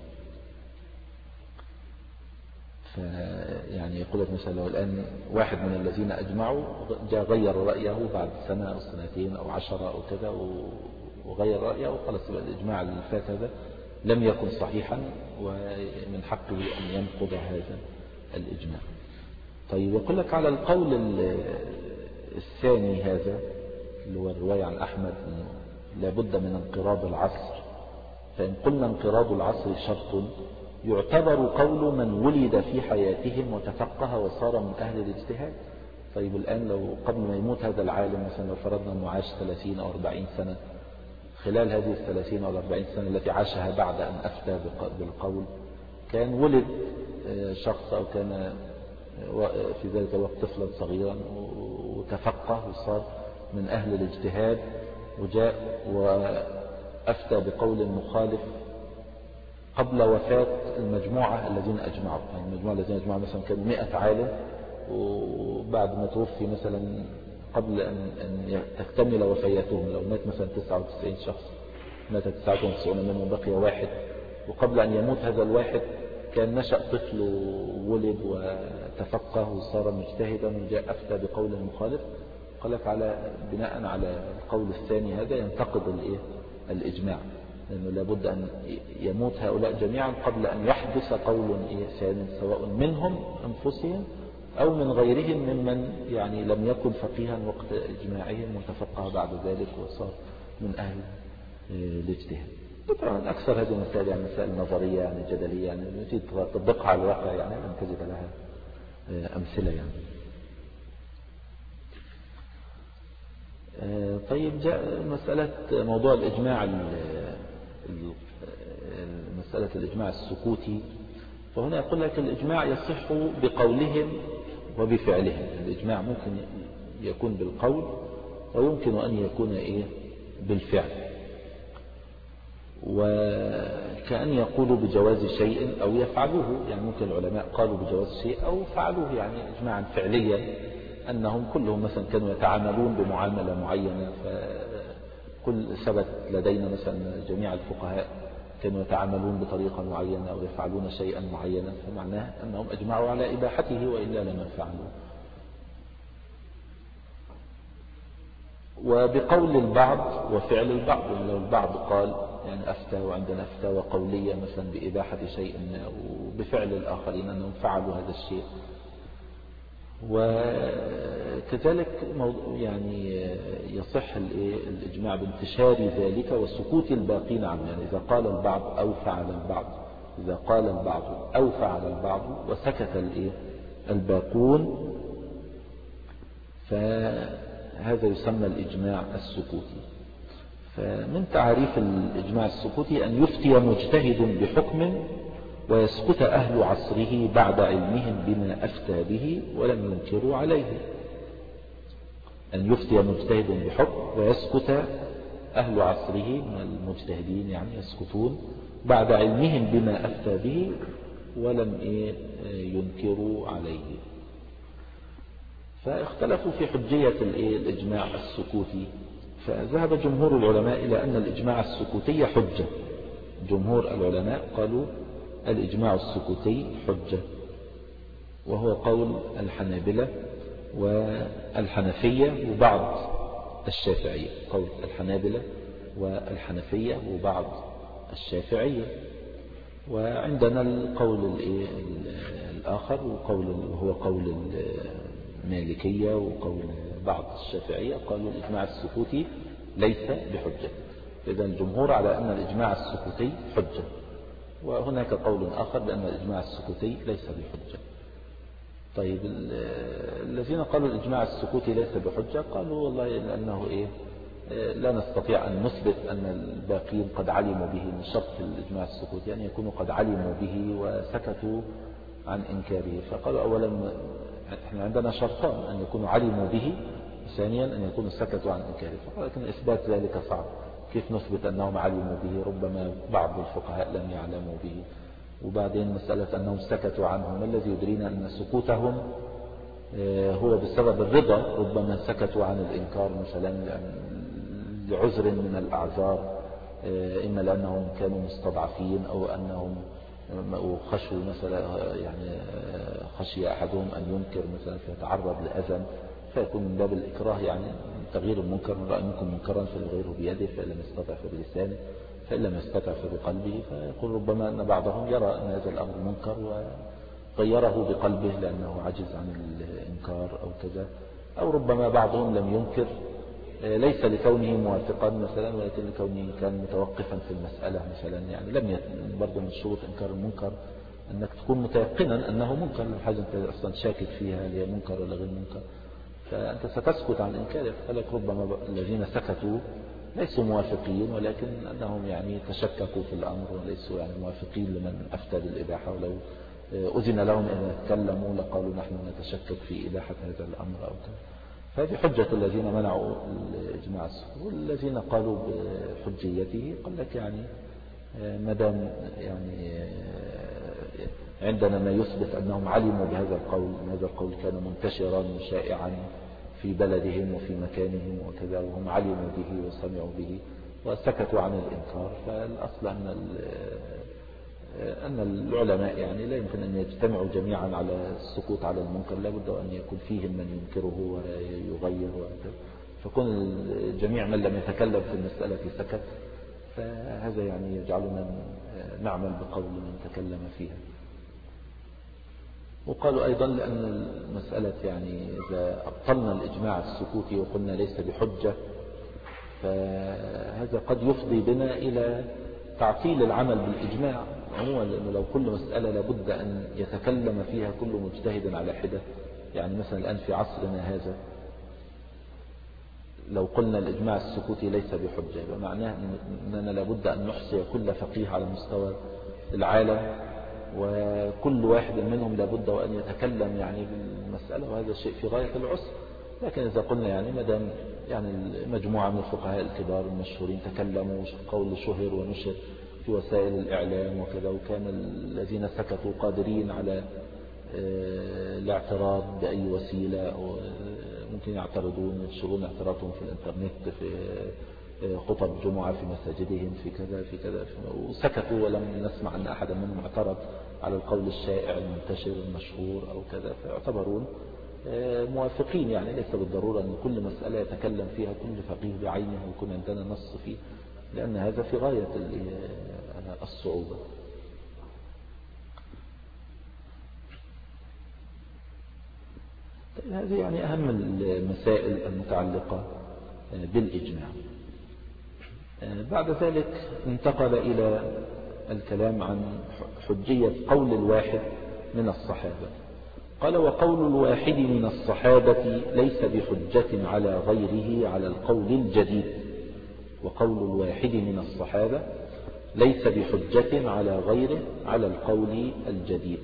فيعني يقول لك مثلا لو الآن واحد من الذين أجمعوا جاء غير رأيه بعد سنة أو سنتين أو عشرة أو كذا وغير رأيه، خلاص يبقى الإجماع اللي فات هذا لم يكن صحيحا، ومن حقه أن ينقض هذا الإجماع. طيب يقول لك على القول الثاني هذا اللي هو الرواية عن أحمد لابد من انقراض العصر، فإن قلنا انقراض العصر شرط يعتبر قول من ولد في حياتهم وتفقه وصار من أهل الاجتهاد. طيب الآن لو قبل ما يموت هذا العالم مثلا لو فرضنا أنه عاش ثلاثين أو أربعين سنة، خلال هذه الثلاثين أو الأربعين سنة التي عاشها بعد أن أفتى بالقول كان ولد شخص أو كان في ذلك الوقت طفلا صغيرا وتفقه وصار من أهل الاجتهاد، وجاء وأفتى بقول مخالف قبل وفاة المجموعة الذين أجمعوا. يعني المجموعة الذين أجمعوا مثلا كانوا مئة عالم، وبعد ما توفي مثلا قبل أن تكتمل وفياتهم، لو مات مثلا تسعة وتسعين شخص مات تسعة وتسعين منهم بقي واحد، وقبل أن يموت هذا الواحد كان نشأ طفل وولد وتفقه وصار مجتهدا وجاء أفتى بقول مخالف، قال لك على بناء على القول الثاني هذا ينتقض الإيه الإجماع، لأنه لابد أن يموت هؤلاء جميعا قبل أن يحدث قول ثاني سواء منهم أنفسهم أو من غيرهم ممن يعني لم يكن فقيها وقت إجماعهم وتفقه بعد ذلك وصار من أهل الاجتهاد. طبعا أكثر هذه المسائل يعني مسائل نظرية يعني جدلية، يعني تطبقها على الواقع يعني لم تجد لها أمثلة يعني. طيب جاء مسألة موضوع الإجماع، مسألة الإجماع السكوتي، فهنا يقول لك الإجماع يصح بقولهم وبفعلهم. الإجماع ممكن يكون بالقول ويمكن أن يكون إيه بالفعل، وكأن يقولوا بجواز شيء أو يفعلوه، يعني ممكن العلماء قالوا بجواز شيء أو فعلوه يعني إجماعا فعليا، أنهم كلهم مثلا كانوا يتعاملون بمعاملة معينة، فكل ثبت لدينا مثلا جميع الفقهاء كانوا يتعاملون بطريقة معينة أو يفعلون شيئا معينا، فمعناه أنهم أجمعوا على إباحته وإلا لما فعلوا. وبقول البعض وفعل البعض، يعني لو البعض قال يعني أفتى وعندنا فتاوى قولية مثلا بإباحة شيء ما، وبفعل الآخرين أنهم فعلوا هذا الشيء. وكذلك يعني يصح الإجماع بانتشار ذلك وسكوت الباقين عنه، يعني إذا قال البعض أو فعل البعض، إذا قال البعض أو فعل البعض وسكت الباقون فهذا يسمى الإجماع السكوتي. فمن تعريف الإجماع السكوتي أن يفتي مجتهد بحكم ويسكت أهل عصره بعد علمهم بما أفتى به ولم ينكروا عليه. أن يفتي مجتهد بحكم ويسكت أهل عصره من المجتهدين، يعني يسكتون بعد علمهم بما أفتى به ولم ينكروا عليه. فاختلفوا في حجية الإجماع السكوتي، فذهب جمهور العلماء إلى أن الإجماع السكوتي حجة. جمهور العلماء قالوا الإجماع السكوتي حجة، وهو قول الحنابلة والحنفية وبعض الشافعية، قول الحنابلة والحنفية وبعض الشافعية. وعندنا القول الآخر وقول هو قول المالكية وقول بعض الشافعية، قالوا الإجماع السكوتي ليس بحجة. إذن الجمهور على أن الإجماع السكوتي حجة، وهناك قول آخر بأن الإجماع السكوتي ليس بحجة. طيب الذين قالوا الإجماع السكوتي ليس بحجة قالوا والله لأنه إيه لا نستطيع أن نثبت أن الباقين قد علموا به، من شرط الإجماع السكوتي أن يعني يكونوا قد علموا به وسكتوا عن إنكاره. فقالوا أولا احنا عندنا شرطان، أن يكونوا علموا به، ثانيا أن يكونوا سكتوا عن إنكاره. فقال لكن إثبات ذلك صعب، كيف نثبت أنهم علموا به؟ ربما بعض الفقهاء لم يعلموا به. وبعدين مسألة أنهم سكتوا عنه، ما الذي يدرينا أن سكوتهم هو بسبب الرضا؟ ربما سكتوا عن الإنكار مثلا لعذر من الأعذار، إما لأنهم كانوا مستضعفين أو أنهم خشوا مثلا، يعني خشي أحدهم أن ينكر مثلا فيتعرض لأذى، فيكون من باب الإكراه، يعني تغيير المنكر، من رأى منكم منكرا فليغيره بيده فإن لم يستطع فبلسانه فإن لم يستطع فبقلبه. فيقول ربما أن بعضهم يرى أن هذا الأمر منكر وغيره بقلبه لأنه عجز عن الإنكار أو كذا، أو ربما بعضهم لم ينكر ليس لكونه موافقا مثلا ولكن لكونه كان متوقفا في المسألة مثلا، يعني لم يكن برضه من شروط إنكار المنكر أنك تكون متيقنا أنه منكر، الحاجة أنت أصلا شاكك فيها هل هي منكر ولا غير منكر، فأنت ستسكت عن إنكاره. فلك ربما الذين سكتوا ليسوا موافقين ولكن أنهم يعني تشككوا في الأمر وليسوا يعني موافقين لمن أفتى بالإباحة، ولو أذن لهم أن يتكلموا لقالوا نحن نتشكك في إباحة هذا الأمر أو كذا. فهذه حجة الذين منعوا الإجماع السكوتي. والذين قالوا بحجيته قال لك يعني مدام يعني عندنا ما يثبت أنهم علموا بهذا القول، هذا القول كان منتشرا وشائعا في بلدهم وفي مكانهم وكذا، وهم علموا به وسمعوا به وسكتوا عن الإنكار، فالأصل أن أن العلماء يعني لا يمكن أن يجتمعوا جميعا على السكوت على المنكر، لا بد أن يكون فيهم من ينكره ويغير وكذا. فكون جميع من لم يتكلم في المسألة سكت، فهذا يعني يجعلنا نعمل بقول من تكلم فيها. وقالوا أيضا لأن المسألة يعني إذا أبطلنا الإجماع السكوتي وقلنا ليس بحجة، فهذا قد يفضي بنا إلى تعطيل العمل بالإجماع عموما، لأنه لو كل مسألة لابد أن يتكلم فيها كل مجتهد على حدة. يعني مثلا الآن في عصرنا هذا لو قلنا الإجماع السكوتي ليس بحجة، يبقى معناه أننا لابد أن نحصي كل فقيه على مستوى العالم، وكل واحد منهم لابد وأن يتكلم يعني بالمسألة، وهذا الشيء في غاية العسر. لكن إذا قلنا يعني مدام يعني مجموعة من الفقهاء الكبار المشهورين تكلموا قول شهر ونشر في وسائل الإعلام وكذا، وكان الذين سكتوا قادرين على الاعتراض بأي وسيلة، ممكن يعترضون ينشرون اعتراضهم في الانترنت في خطب جمعة في مساجدهم في كذا في كذا، وسكتوا ولم نسمع أن أحدا منهم اعترض على القول الشائع المنتشر المشهور أو كذا، فيعتبرون موافقين. يعني ليس بالضرورة أن كل مسألة يتكلم فيها كل فقيه بعينه ويكون عندنا نص فيه، لأن هذا في غاية الصعوبة. هذه يعني أهم المسائل المتعلقة بالإجماع. بعد ذلك انتقل إلى الكلام عن حجية قول الواحد من الصحابة. قال: وقول الواحد من الصحابة ليس بحجة على غيره على القول الجديد. وقول الواحد من الصحابة ليس بحجة على غيره على القول الجديد.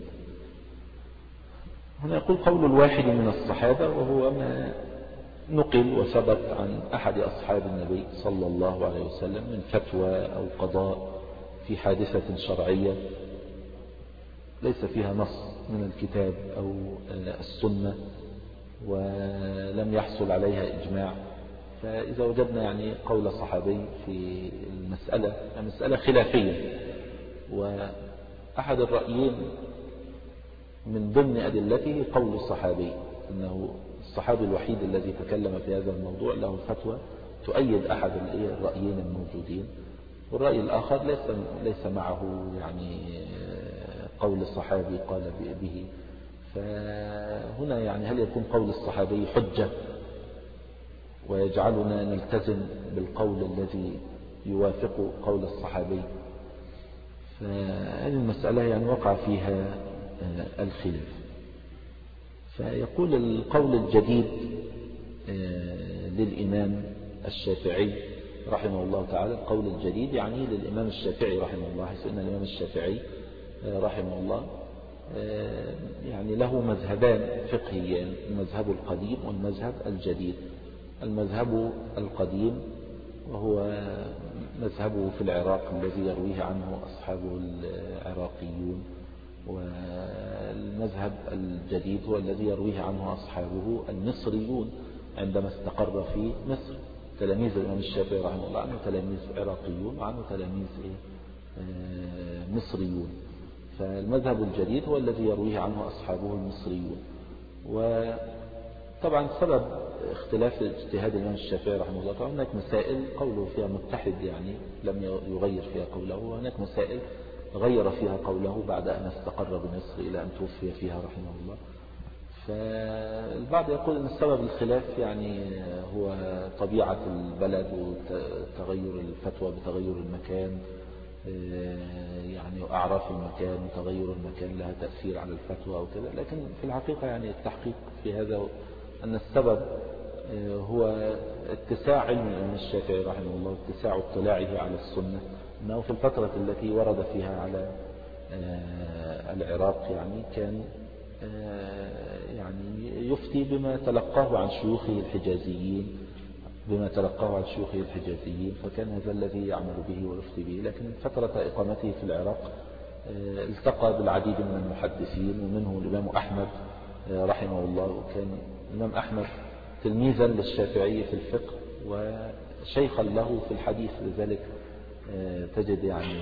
هنا يقول قول الواحد من الصحابة، وهو ما نقل وثبت عن أحد أصحاب النبي صلى الله عليه وسلم من فتوى أو قضاء في حادثة شرعية ليس فيها نص من الكتاب أو السنة ولم يحصل عليها إجماع. فإذا وجدنا يعني قول صحابي في المسألة، مسألة خلافية، وأحد الرأيين من ضمن أدلته قول الصحابي أنه الصحابي الوحيد الذي تكلم في هذا الموضوع له فتوى تؤيد أحد الرأيين الموجودين، والرأي الآخر ليس ليس معه يعني قول الصحابي قال به. فهنا يعني هل يكون قول الصحابي حجة ويجعلنا نلتزم بالقول الذي يوافق قول الصحابي؟ فهذه المسألة يعني وقع فيها الخلاف. فيقول القول الجديد للإمام الشافعي رحمه الله تعالى، القول الجديد يعني للإمام الشافعي رحمه الله، حيث أن الإمام الشافعي رحمه الله يعني له مذهبان فقهيان: المذهب القديم والمذهب الجديد. المذهب القديم وهو مذهبه في العراق الذي يرويه عنه أصحابه العراقيون، والمذهب الجديد هو الذي يرويه عنه أصحابه المصريون عندما استقر في مصر. تلاميذ الإمام الشافعي رحمه الله عنه تلاميذ عراقيون وعنه تلاميذ مصريون. فالمذهب الجديد هو الذي يرويه عنه أصحابه المصريون. وطبعا سبب اختلاف اجتهاد الإمام الشافعي رحمه الله تعالى، هناك مسائل قوله فيها متحد يعني لم يغير فيها قوله، وهناك مسائل غير فيها قوله بعد أن استقر بمصر إلى أن توفي فيها رحمه الله. فالبعض يقول أن السبب الخلاف يعني هو طبيعة البلد وتغير الفتوى بتغير المكان، يعني أعراف المكان وتغير المكان لها تأثير على الفتوى أو كذا. لكن في الحقيقة يعني التحقيق في هذا أن السبب هو اتساع علم الإمام الشافعي رحمه الله، اتساع اطلاعه على السنة، أنه في الفترة التي ورد فيها على العراق يعني كان يعني يفتي بما تلقاه عن شيوخه الحجازيين بما تلقاه عن شيوخه الحجازيين فكان هذا الذي يعمل به ويفتي به. لكن فترة إقامته في العراق التقى بالعديد من المحدثين، ومنه الإمام أحمد رحمه الله. وكان الإمام أحمد تلميذا للشافعي في الفقه وشيخا له في الحديث، لذلك تجد يعني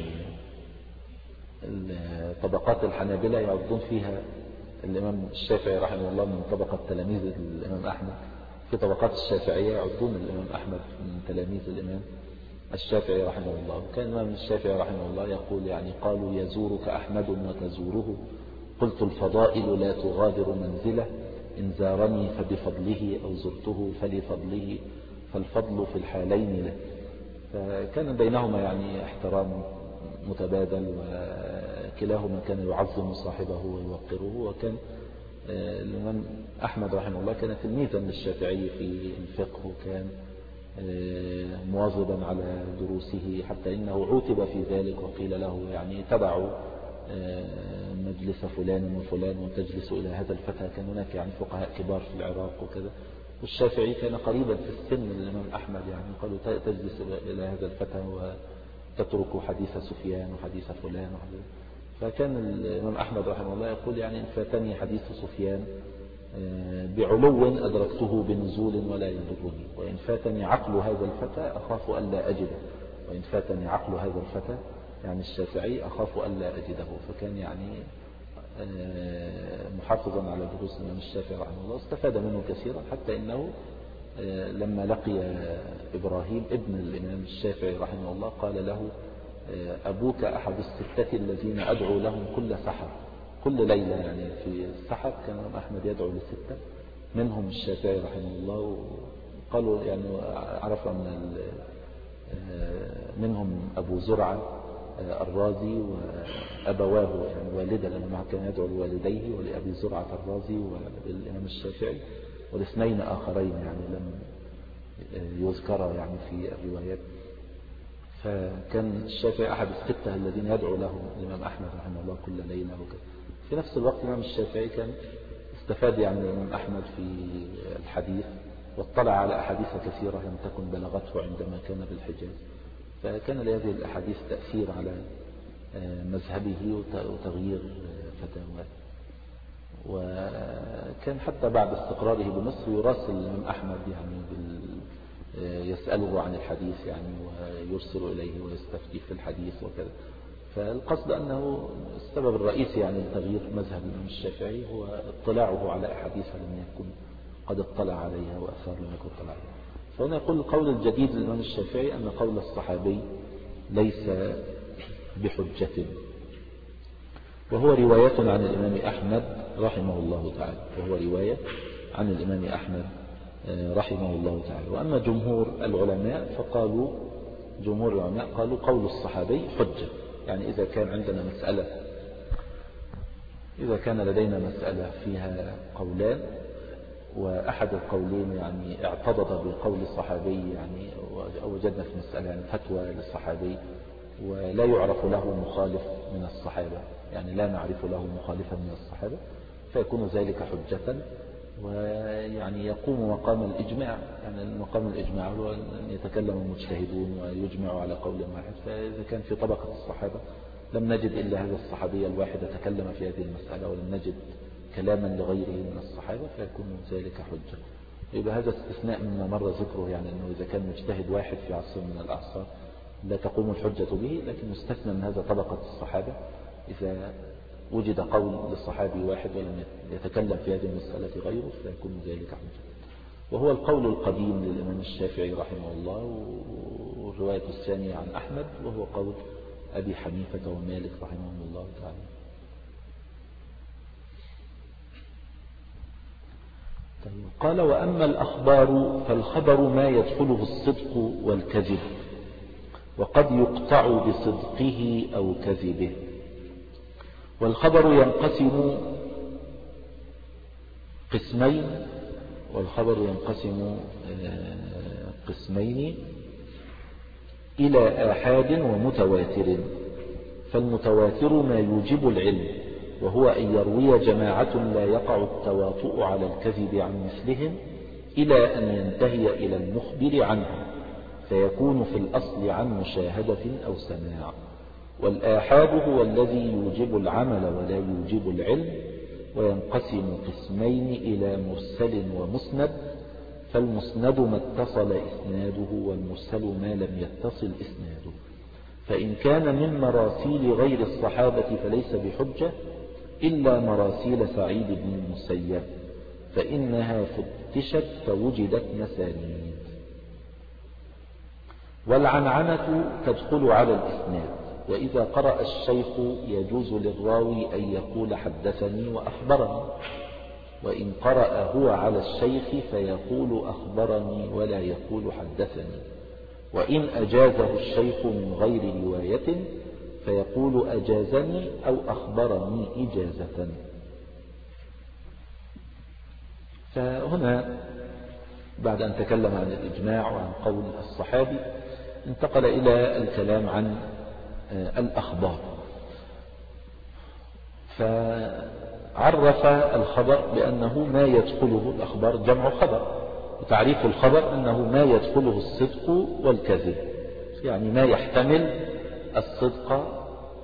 طبقات الحنابلة يعدون فيها الإمام الشافعي رحمه الله من طبقة تلاميذ الإمام أحمد، في طبقات الشافعية يعدون الإمام أحمد من تلاميذ الإمام الشافعي رحمه الله. وكان الإمام الشافعي رحمه الله يقول يعني قالوا يزورك أحمد وتزوره، قلت الفضائل لا تغادر منزله، إن زارني فبفضله أو زرته فلفضله، فالفضل في الحالين له. فكان بينهما يعني احترام متبادل، وكلاهما كان يعظم صاحبه ويوقره. وكان الإمام أحمد رحمه الله كان تلميذا للشافعي في الفقه، وكان مواظبا على دروسه، حتى إنه عوتب في ذلك وقيل له يعني تبعوا مجلس فلان وفلان وتجلس إلى هذا الفتى. كان هناك يعني فقهاء كبار في العراق وكذا، والشافعي كان قريبا في السن من الإمام أحمد، يعني قالوا تجلس إلى هذا الفتى وتترك حديث سفيان وحديث فلان وحديث. فكان الإمام أحمد رحمه الله يقول يعني إن فاتني حديث سفيان بعلو أدركته بنزول ولا يضرني، وإن فاتني عقل هذا الفتى أخاف ألا أجده، وإن فاتني عقل هذا الفتى يعني الشافعي أخاف ألا أجده. فكان يعني محافظا على دروس الإمام الشافعي رحمه الله، استفاد منه كثيرا، حتى إنه لما لقي إبراهيم ابن الإمام الشافعي رحمه الله قال له أبوك أحد الستة الذين أدعو لهم كل سحر، كل ليلة يعني في السحر كان أحمد يدعو لستة منهم الشافعي رحمه الله. وقالوا يعني عرف أن منهم أبو زرعة الرازي وأبواه يعني والدا، لأنه كان يدعو لوالديه ولأبي زرعة الرازي والإمام الشافعي، والاثنين آخرين يعني لم يذكر يعني في الروايات. فكان الشافعي أحد الستة الذين يدعو لهم الإمام أحمد رحمه الله كل ليلة وكذا. في نفس الوقت الإمام الشافعي كان استفاد يعني الإمام أحمد في الحديث، واطلع على أحاديث كثيرة لم تكن بلغته عندما كان بالحجاز، فكان لهذه الأحاديث تأثير على مذهبه وتغيير فتاواه. وكان حتى بعد استقراره بمصر يراسل الإمام أحمد يعني يسأله عن الحديث يعني ويرسل إليه ويستفتي في الحديث وكذا. فالقصد أنه السبب الرئيسي يعني لتغيير مذهب الإمام الشافعي هو اطلاعه على أحاديث لم يكن قد اطلع عليها وأثار لم يكن اطلع عليها. فهنا يقول القول الجديد للإمام الشافعي أن قول الصحابي ليس بحجة، وهو رواية عن الإمام أحمد رحمه الله تعالى، وهو رواية عن الإمام أحمد رحمه الله تعالى. وأما جمهور العلماء فقالوا جمهور العلماء قالوا قول الصحابي حجة، يعني إذا كان عندنا مسألة إذا كان لدينا مسألة فيها قولان وأحد القولين يعني اعتضد بقول الصحابي، يعني وجدنا في مسألة يعني فتوى للصحابي ولا يعرف له مخالف من الصحابة، يعني لا نعرف له مخالفا من الصحابة، فيكون ذلك حجة ويعني يقوم مقام الإجماع. يعني مقام الإجماع هو أن يتكلم المجتهدون ويجمعوا على قول واحد. فإذا كان في طبقة الصحابة لم نجد إلا هذا الصحابي الواحد تكلم في هذه المسألة ولم نجد كلاما لغيره من الصحابة، فيكون ذلك حجة. يبقى هذا استثناء مما مر ذكره، يعني أنه إذا كان مجتهد واحد في عصر من الأعصار لا تقوم الحجة به، لكن مستثنى من هذا طبقة الصحابة إذا وجد قول للصحابي واحد ولم يتكلم في هذه المسألة غيره فيكون ذلك حجة. وهو القول القديم للإمام الشافعي رحمه الله، والرواية الثانية عن أحمد، وهو قول أبي حنيفة ومالك رحمهم الله تعالى. قال وأما الأخبار فالخبر ما يدخله الصدق والكذب، وقد يقطع بصدقه أو كذبه. والخبر ينقسم قسمين والخبر ينقسم قسمين إلى آحاد ومتواتر. فالمتواتر ما يوجب العلم، وهو أن يروي جماعة لا يقع التواطؤ على الكذب عن مثلهم إلى أن ينتهي إلى المخبر عنه، فيكون في الأصل عن مشاهدة أو سماع. والآحاد هو الذي يوجب العمل ولا يوجب العلم، وينقسم قسمين إلى مرسل ومسند. فالمسند ما اتصل إسناده، والمرسل ما لم يتصل إسناده. فإن كان من مراسيل غير الصحابة فليس بحجة إلا مراسيل سعيد بن المسيب، فإنها فتشت فوجدت مسانيد. والعنعنة تدخل على الإسناد، وإذا قرأ الشيخ يجوز للراوي أن يقول حدثني وأخبرني، وإن قرأ هو على الشيخ فيقول أخبرني ولا يقول حدثني. وإن أجازه الشيخ من غير رواية فيقول أجازني أو أخبرني إجازة. فهنا بعد أن تكلم عن الإجماع وعن قول الصحابي انتقل إلى الكلام عن الأخبار، فعرف الخبر بأنه ما يدخله الأخبار جمع خبر، وتعريف الخبر أنه ما يدخله الصدق والكذب، يعني ما يحتمل الصدق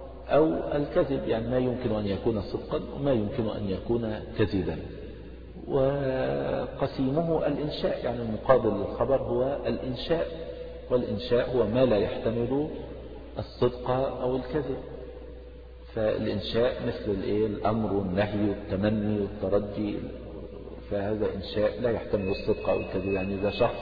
أو الكذب، يعني ما يمكن أن يكون صدقا وما يمكن أن يكون كذبا. وقسيمه الإنشاء، يعني المقابل للخبر هو الإنشاء، والإنشاء هو ما لا يحتمل الصدق أو الكذب. فالإنشاء مثل الإيه الأمر والنهي والتمني والترجي، فهذا إنشاء لا يحتمل الصدق أو الكذب. يعني إذا شخص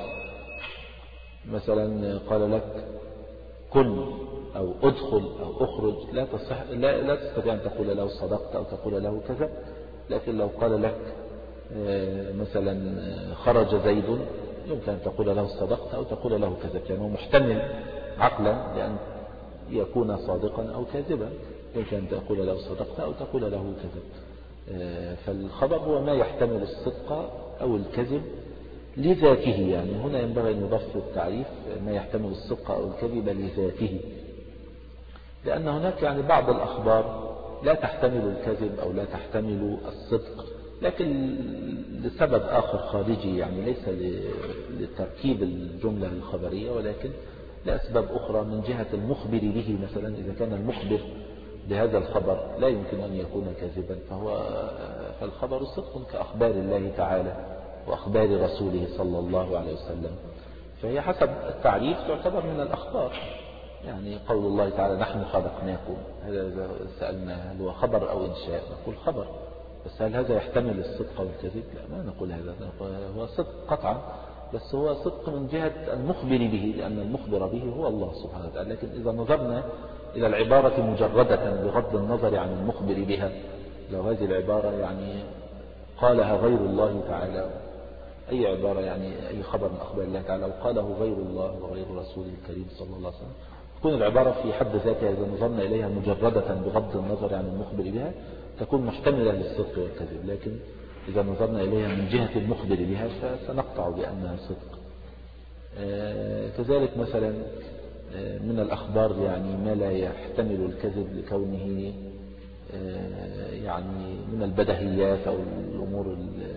مثلا قال لك كن أو أدخل أو أخرج، لا تصح لا, لا تستطيع أن تقول له صدقت أو تقول له كذا. لكن لو قال لك مثلا خرج زيد، يمكن أن تقول له صدقت أو تقول له كذا، يعني هو محتمل عقلا لأن يكون صادقا أو كاذبا، يمكن أن تقول له صدقت أو تقول له كذب. فالخبر هو ما يحتمل الصدق أو الكذب لذاته، يعني هنا ينبغي أن يضاف التعريف ما يحتمل الصدق أو الكذب لذاته، لأن هناك يعني بعض الأخبار لا تحتمل الكذب أو لا تحتمل الصدق، لكن لسبب آخر خارجي، يعني ليس لتركيب الجملة الخبرية، ولكن لأسباب أخرى من جهة المخبر به. مثلا إذا كان المخبر بهذا الخبر لا يمكن أن يكون كاذبا، فهو فالخبر صدق كأخبار الله تعالى وأخبار رسوله صلى الله عليه وسلم، فهي حسب التعريف تعتبر من الأخبار. يعني قول الله تعالى نحن خلقناكم، هذا إذا سألنا هل هو خبر أو إنشاء نقول خبر، بس هل هذا يحتمل الصدق والكذب؟ لا، ما نقول هذا، هو صدق قطعا، بس هو صدق من جهة المخبر به، لأن المخبر به هو الله سبحانه وتعالى. لكن إذا نظرنا إلى العبارة مجردة بغض النظر عن المخبر بها، لو هذه العبارة يعني قالها غير الله تعالى، أي عبارة يعني أي خبر من أخبار الله تعالى وقاله غير الله وغير رسوله الكريم صلى الله عليه وسلم، تكون العبارة في حد ذاتها إذا نظرنا إليها مجردة بغض النظر عن المخبر بها تكون محتملة للصدق والكذب. لكن إذا نظرنا إليها من جهة المخبر بها فسنقطع بأنها صدق. كذلك مثلا من الأخبار يعني ما لا يحتمل الكذب لكونه يعني من البدهيات أو الأمور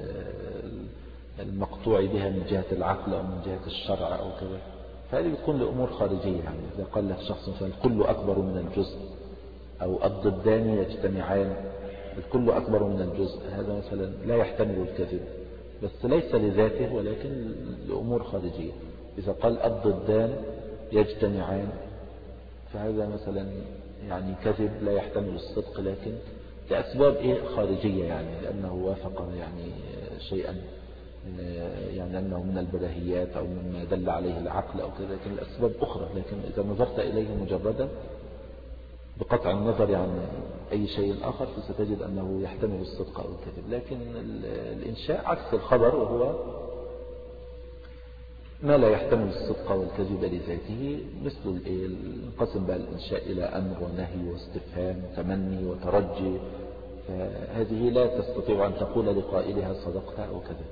المقطوع بها من جهة العقل أو من جهة الشرع أو كذا، فهذه بتكون لأمور خارجية. يعني إذا قال لك شخص مثلا الكل أكبر من الجزء، أو الضدان يجتمعان، الكل أكبر من الجزء، هذا مثلا لا يحتمل الكذب، بس ليس لذاته ولكن لأمور خارجية. إذا قال الضدان يجتمعان، فهذا مثلا يعني كذب لا يحتمل الصدق، لكن لأسباب إيه خارجية، يعني لأنه وافق يعني شيئا، يعني أنه من البدهيات أو مما دل عليه العقل أو كذا، لكن الأسباب أخرى. لكن إذا نظرت إليه مجردا بقطع النظر عن أي شيء آخر فستجد أنه يحتمل الصدق أو الكذب. لكن الإنشاء عكس الخبر، وهو ما لا يحتمل الصدق والكذب لذاته، مثل القسم بقى الإنشاء إلى أمر ونهي واستفهام وتمني وترجي، فهذه لا تستطيع أن تقول لقائلها صدقت أو كذا.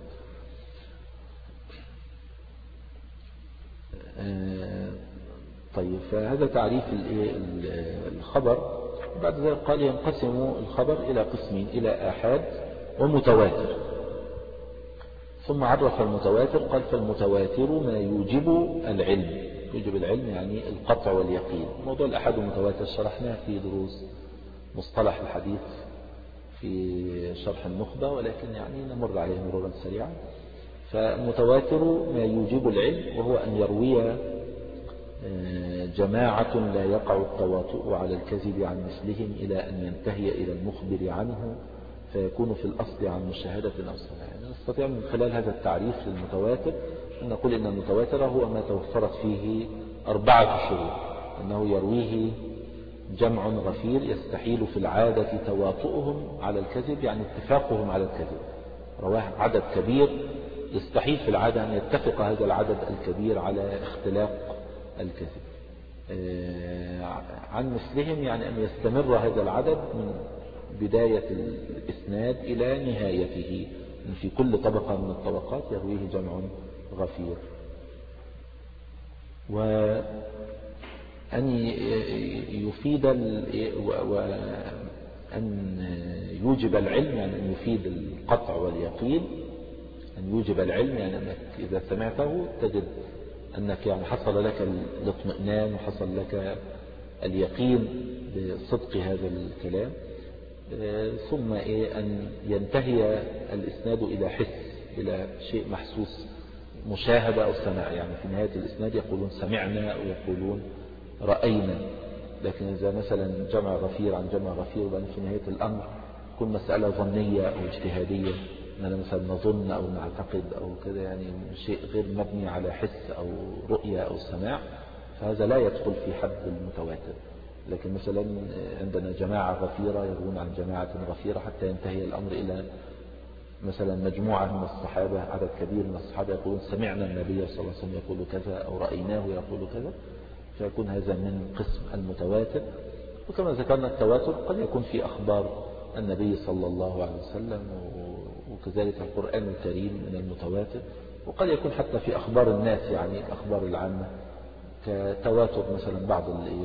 طيب، فهذا تعريف الخبر. بعد ذلك قال ينقسم الخبر إلى قسمين، إلى آحاد ومتواتر. ثم عرف المتواتر قال فالمتواتر ما يوجب العلم، يوجب العلم يعني القطع واليقين. موضوع الآحاد والمتواتر شرحناه في دروس مصطلح الحديث في شرح النخبة، ولكن يعني نمر عليه مرورا سريعا. فالمتواتر ما يوجب العلم، وهو أن يروي جماعة لا يقع التواطؤ على الكذب عن مثلهم إلى أن ينتهي إلى المخبر عنه فيكون في الأصل عن مشاهدة أو سماع. يعني نستطيع من خلال هذا التعريف للمتواتر أن نقول إن المتواتر هو ما توفرت فيه أربعة شروط: أنه يرويه جمع غفير يستحيل في العادة تواطؤهم على الكذب، يعني اتفاقهم على الكذب، رواه عدد كبير يستحيل في العادة أن يتفق هذا العدد الكبير على اختلاق الكذب عن مثلهم، يعني أن يستمر هذا العدد من بداية الإسناد إلى نهايته، في كل طبقة من الطبقات يرويه جمع غفير. وأن يفيد وأن يوجب العلم، يعني أن يفيد القطع واليقين. أن يوجب العلم يعني أنك إذا سمعته تجد أنك يعني حصل لك الاطمئنان وحصل لك اليقين بصدق هذا الكلام. ثم إيه أن ينتهي الإسناد إلى حس، إلى شيء محسوس، مشاهدة أو سماع. يعني في نهاية الإسناد يقولون سمعنا أو يقولون رأينا. لكن إذا مثلا جمع غفير عن جمع غفير وبعدين في نهاية الأمر تكون مسألة ظنية أو اجتهادية، أننا مثلا نظن أو نعتقد أو كذا، يعني شيء غير مبني على حس أو رؤية أو سماع، فهذا لا يدخل في حد المتواتر. لكن مثلا عندنا جماعة غفيرة يروون عن جماعة غفيرة حتى ينتهي الأمر إلى مثلا مجموعة من الصحابة، عدد كبير من الصحابة يقولون سمعنا النبي صلى الله عليه وسلم يقول كذا أو رأيناه يقول كذا، فيكون هذا من قسم المتواتر. وكما ذكرنا التواتر قد يكون في أخبار النبي صلى الله عليه وسلم، وكذلك القرآن الكريم من المتواتر، وقد يكون حتى في أخبار الناس، يعني أخبار العامة كتواتر مثلا بعض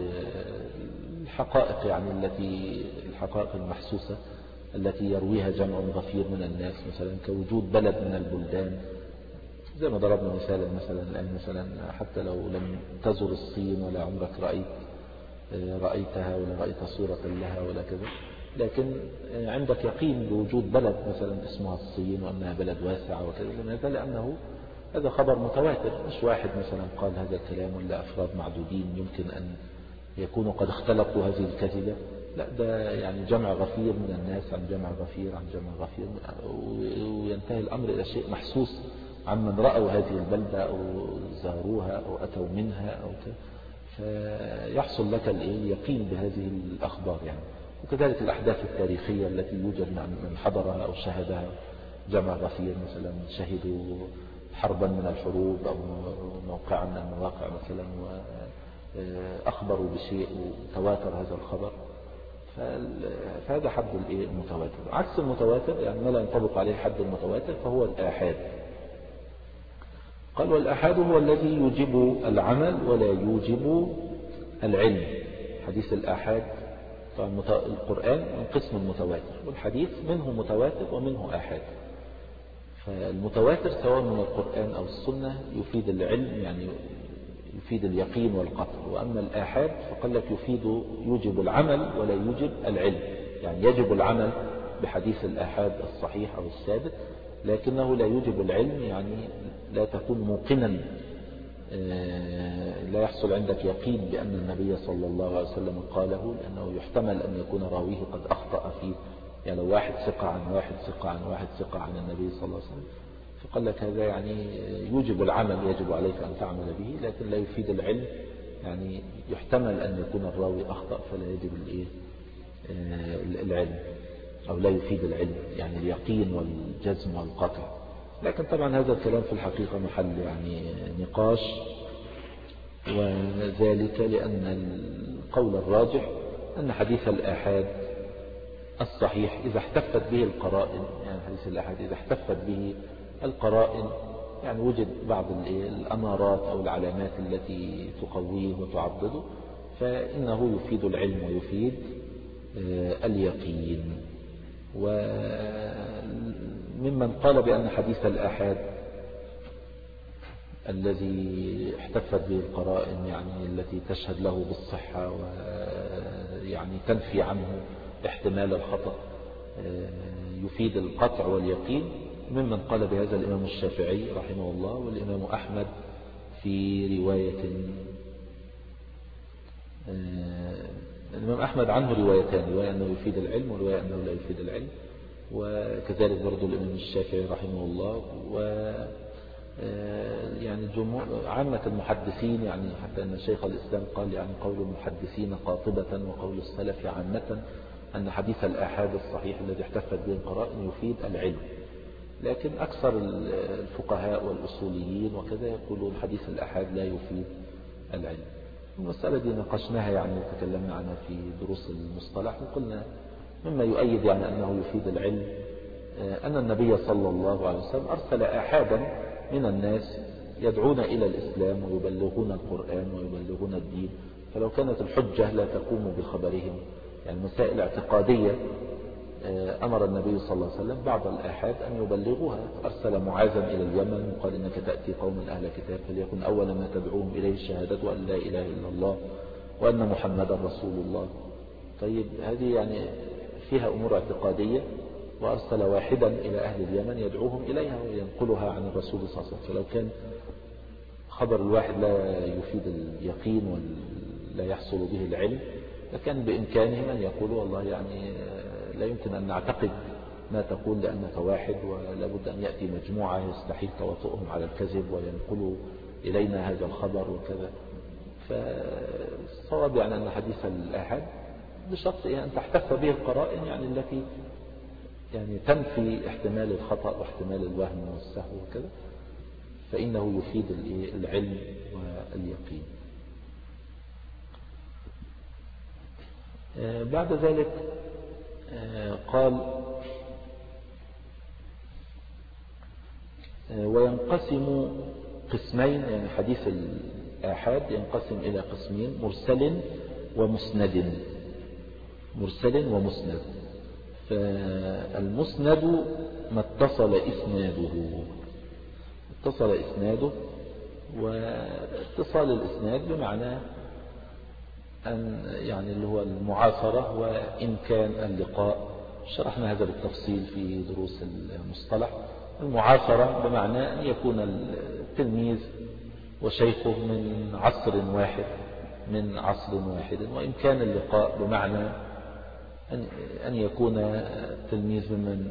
الحقائق، يعني التي الحقائق المحسوسة التي يرويها جمع غفير من الناس، مثلا كوجود بلد من البلدان، زي ما ضربنا مثالا مثلا الآن مثلا حتى لو لم تزر الصين ولا عمرك رأيت رأيتها ولا رأيت صورة لها ولا كذا، لكن عندك يقين بوجود بلد مثلا اسمها الصين وأنها بلد واسعة وكذا. لماذا؟ لأنه هذا خبر متواتر، مش واحد مثلا قال هذا الكلام ولا أفراد معدودين يمكن أن يكونوا قد اختلقوا هذه الكذبة. لا، ده يعني جمع غفير من الناس عن جمع غفير عن جمع غفير، وينتهي الأمر إلى شيء محسوس عمن رأوا هذه البلدة أو زاروها أو أتوا منها أو كذا، فيحصل لك اليقين بهذه الأخبار يعني. وكذلك الأحداث التاريخية التي يوجد من حضرها أو شهدها جمع غفير، مثلا شهدوا حربا من الحروب أو موقعا من المواقع مثلا وأخبروا بشيء وتواتر هذا الخبر، فهذا حد المتواتر. عكس المتواتر يعني ما لا ينطبق عليه حد المتواتر فهو الآحاد. قال والآحاد هو الذي يوجب العمل ولا يوجب العلم. حديث الآحاد القرآن من قسم المتواتر، والحديث منه متواتر ومنه آحاد. فالمتواتر سواء من القرآن أو السنة يفيد العلم، يعني يفيد اليقين والقطع. وأما الآحاد فقال لك يفيد يوجب العمل ولا يوجب العلم، يعني يجب العمل بحديث الآحاد الصحيح أو الثابت، لكنه لا يوجب العلم، يعني لا تكون موقنا، لا يحصل عندك يقين بأن النبي صلى الله عليه وسلم قاله، لأنه يحتمل أن يكون راويه قد أخطأ فيه. يعني لو واحد ثقة عن واحد ثقة عن واحد ثقة عن النبي صلى الله عليه وسلم، فقال لك هذا يعني يوجب العمل، يجب عليك أن تعمل به، لكن لا يفيد العلم. يعني يحتمل أن يكون الراوي أخطأ فلا يجب العلم أو لا يفيد العلم، يعني اليقين والجزم والقطع. لكن طبعا هذا الكلام في الحقيقة محل يعني نقاش، وذلك لأن القول الراجح أن حديث الآحاد الصحيح إذا احتفت به القرائن، يعني حديث الآحاد إذا احتفت به القرائن، يعني وجد بعض الأمارات أو العلامات التي تقويه وتعضده، فإنه يفيد العلم ويفيد اليقين. وممن قال بأن حديث الآحاد الذي احتفت به القرائن، يعني التي تشهد له بالصحة ويعني تنفي عنه احتمال الخطأ، يفيد القطع واليقين، ممن قال بهذا الإمام الشافعي رحمه الله والإمام أحمد في رواية. الإمام أحمد عنه روايتان، رواية أنه يفيد العلم ورواية أنه لا يفيد العلم، وكذلك برضو الإمام الشافعي رحمه الله. و يعني عامة المحدثين، يعني حتى أن شيخ الإسلام قال يعني قول المحدثين قاطبة وقول السلف عامة أن حديث الآحاد الصحيح الذي احتفت به القرائن يفيد العلم. لكن أكثر الفقهاء والأصوليين وكذا يقولون حديث الآحاد لا يفيد العلم. المسألة دي ناقشناها يعني وتكلمنا عنها في دروس المصطلح، وقلنا مما يؤيد يعني أنه يفيد العلم أن النبي صلى الله عليه وسلم أرسل آحادا من الناس يدعون إلى الإسلام ويبلغون القرآن ويبلغون الدين. فلو كانت الحجة لا تقوم بخبرهم، يعني مسائل اعتقادية، أمر النبي صلى الله عليه وسلم بعض الآحاد أن يبلغوها. أرسل معاذا إلى اليمن وقال إنك تأتي قوم أهل كتاب فليكن أول ما تدعوهم إليه الشهادة أن لا إله إلا الله وأن محمدا رسول الله. طيب هذه يعني فيها أمور اعتقادية، وأرسل واحدا إلى أهل اليمن يدعوهم إليها وينقلها عن الرسول صلى الله عليه وسلم. فلو كان خبر الواحد لا يفيد اليقين ولا يحصل به العلم، فكان بإمكانهم أن يقولوا والله يعني لا يمكن أن نعتقد ما تقول لأنك واحد، ولا بد أن يأتي مجموعة يستحيل تواطؤهم على الكذب وينقلوا إلينا هذا الخبر وكذا. فالصواب يعني أن حديث الآحاد بشرط أن تحتف به القرائن يعني التي يعني تنفي احتمال الخطأ واحتمال الوهم والسهو وكذا، فإنه يفيد العلم واليقين. بعد ذلك قال وينقسم قسمين، يعني حديث الآحاد ينقسم إلى قسمين: مرسل ومسند. مرسل ومسند. فالمسند ما اتصل إسناده، اتصل إسناده. واتصال الإسناد بمعنى أن يعني اللي هو المعاصرة وإن كان اللقاء، شرحنا هذا بالتفصيل في دروس المصطلح. المعاصرة بمعنى أن يكون التلميذ وشيخه من عصر واحد من عصر واحد، وإن كان اللقاء بمعنى أن يكون التلميذ ممن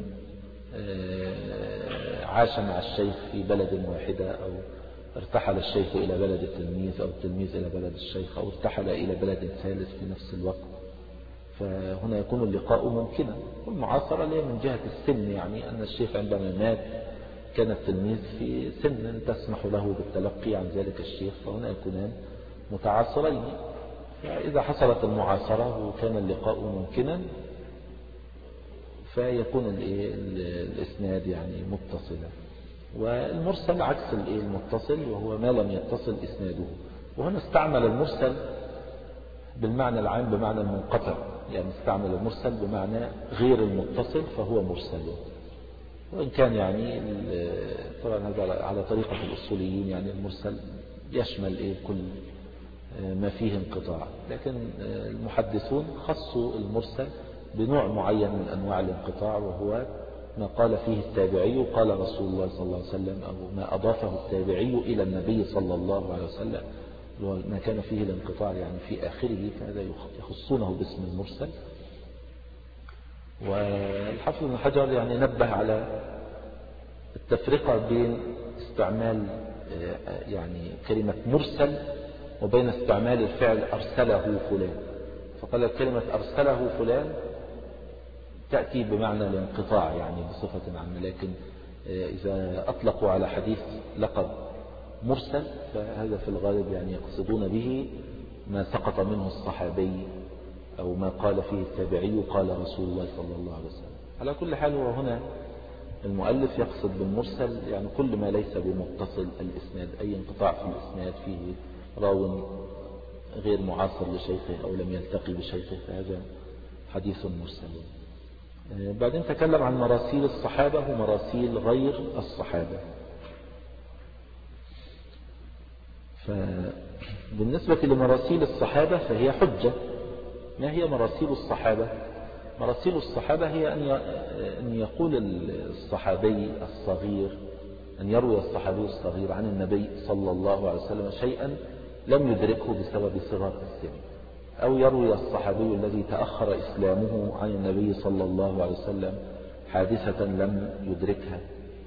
عاش مع الشيخ في بلد واحدة، أو ارتحل الشيخ إلى بلد التلميذ، أو التلميذ إلى بلد الشيخ، أو ارتحل إلى بلد ثالث في نفس الوقت. فهنا يكون اللقاء ممكنا. والمعاصرة اللي من جهة السن، يعني أن الشيخ عندما مات كان التلميذ في سن تسمح له بالتلقي عن ذلك الشيخ، فهنا يكونان متعاصرين. فإذا حصلت المعاصرة وكان اللقاء ممكنا فيكون الإسناد يعني متصلا. والمرسل عكس المتصل، وهو ما لم يتصل إسناده. وهنا استعمل المرسل بالمعنى العام بمعنى المنقطع، يعني استعمل المرسل بمعنى غير المتصل فهو مرسل. وإن كان يعني طبعا هذا على طريقة الأصوليين، يعني المرسل يشمل إيه كل ما فيه انقطاع، لكن المحدثون خصوا المرسل بنوع معين من أنواع الانقطاع، وهو ما قال فيه التابعي قال رسول الله صلى الله عليه وسلم، أو ما أضافه التابعي إلى النبي صلى الله عليه وسلم، ما كان فيه الانقطاع يعني في آخره، فهذا يخصونه باسم المرسل. والحافظ ابن حجر يعني نبه على التفرقة بين استعمال يعني كلمة مرسل وبين استعمال الفعل أرسله فلان. فقال كلمة أرسله فلان تأتي بمعنى الانقطاع يعني بصفة عامة، لكن إذا أطلقوا على حديث لقب مرسل فهذا في الغالب يعني يقصدون به ما سقط منه الصحابي، أو ما قال فيه التابعي قال رسول الله صلى الله عليه وسلم. على كل حال هو هنا المؤلف يقصد بالمرسل يعني كل ما ليس بمتصل الإسناد، أي انقطاع في الإسناد فيه راو غير معاصر لشيخه أو لم يلتقي بشيخه، فهذا حديث مرسل. بعدين تكلم عن مراسيل الصحابة ومراسيل غير الصحابة. فبالنسبة لمراسيل الصحابة فهي حجة. ما هي مراسيل الصحابة؟ مراسيل الصحابة هي أن يقول الصحابي الصغير، أن يروي الصحابي الصغير عن النبي صلى الله عليه وسلم شيئا لم يدركه بسبب صغر السن، أو يروي الصحابي الذي تأخر إسلامه عن النبي صلى الله عليه وسلم حادثة لم يدركها.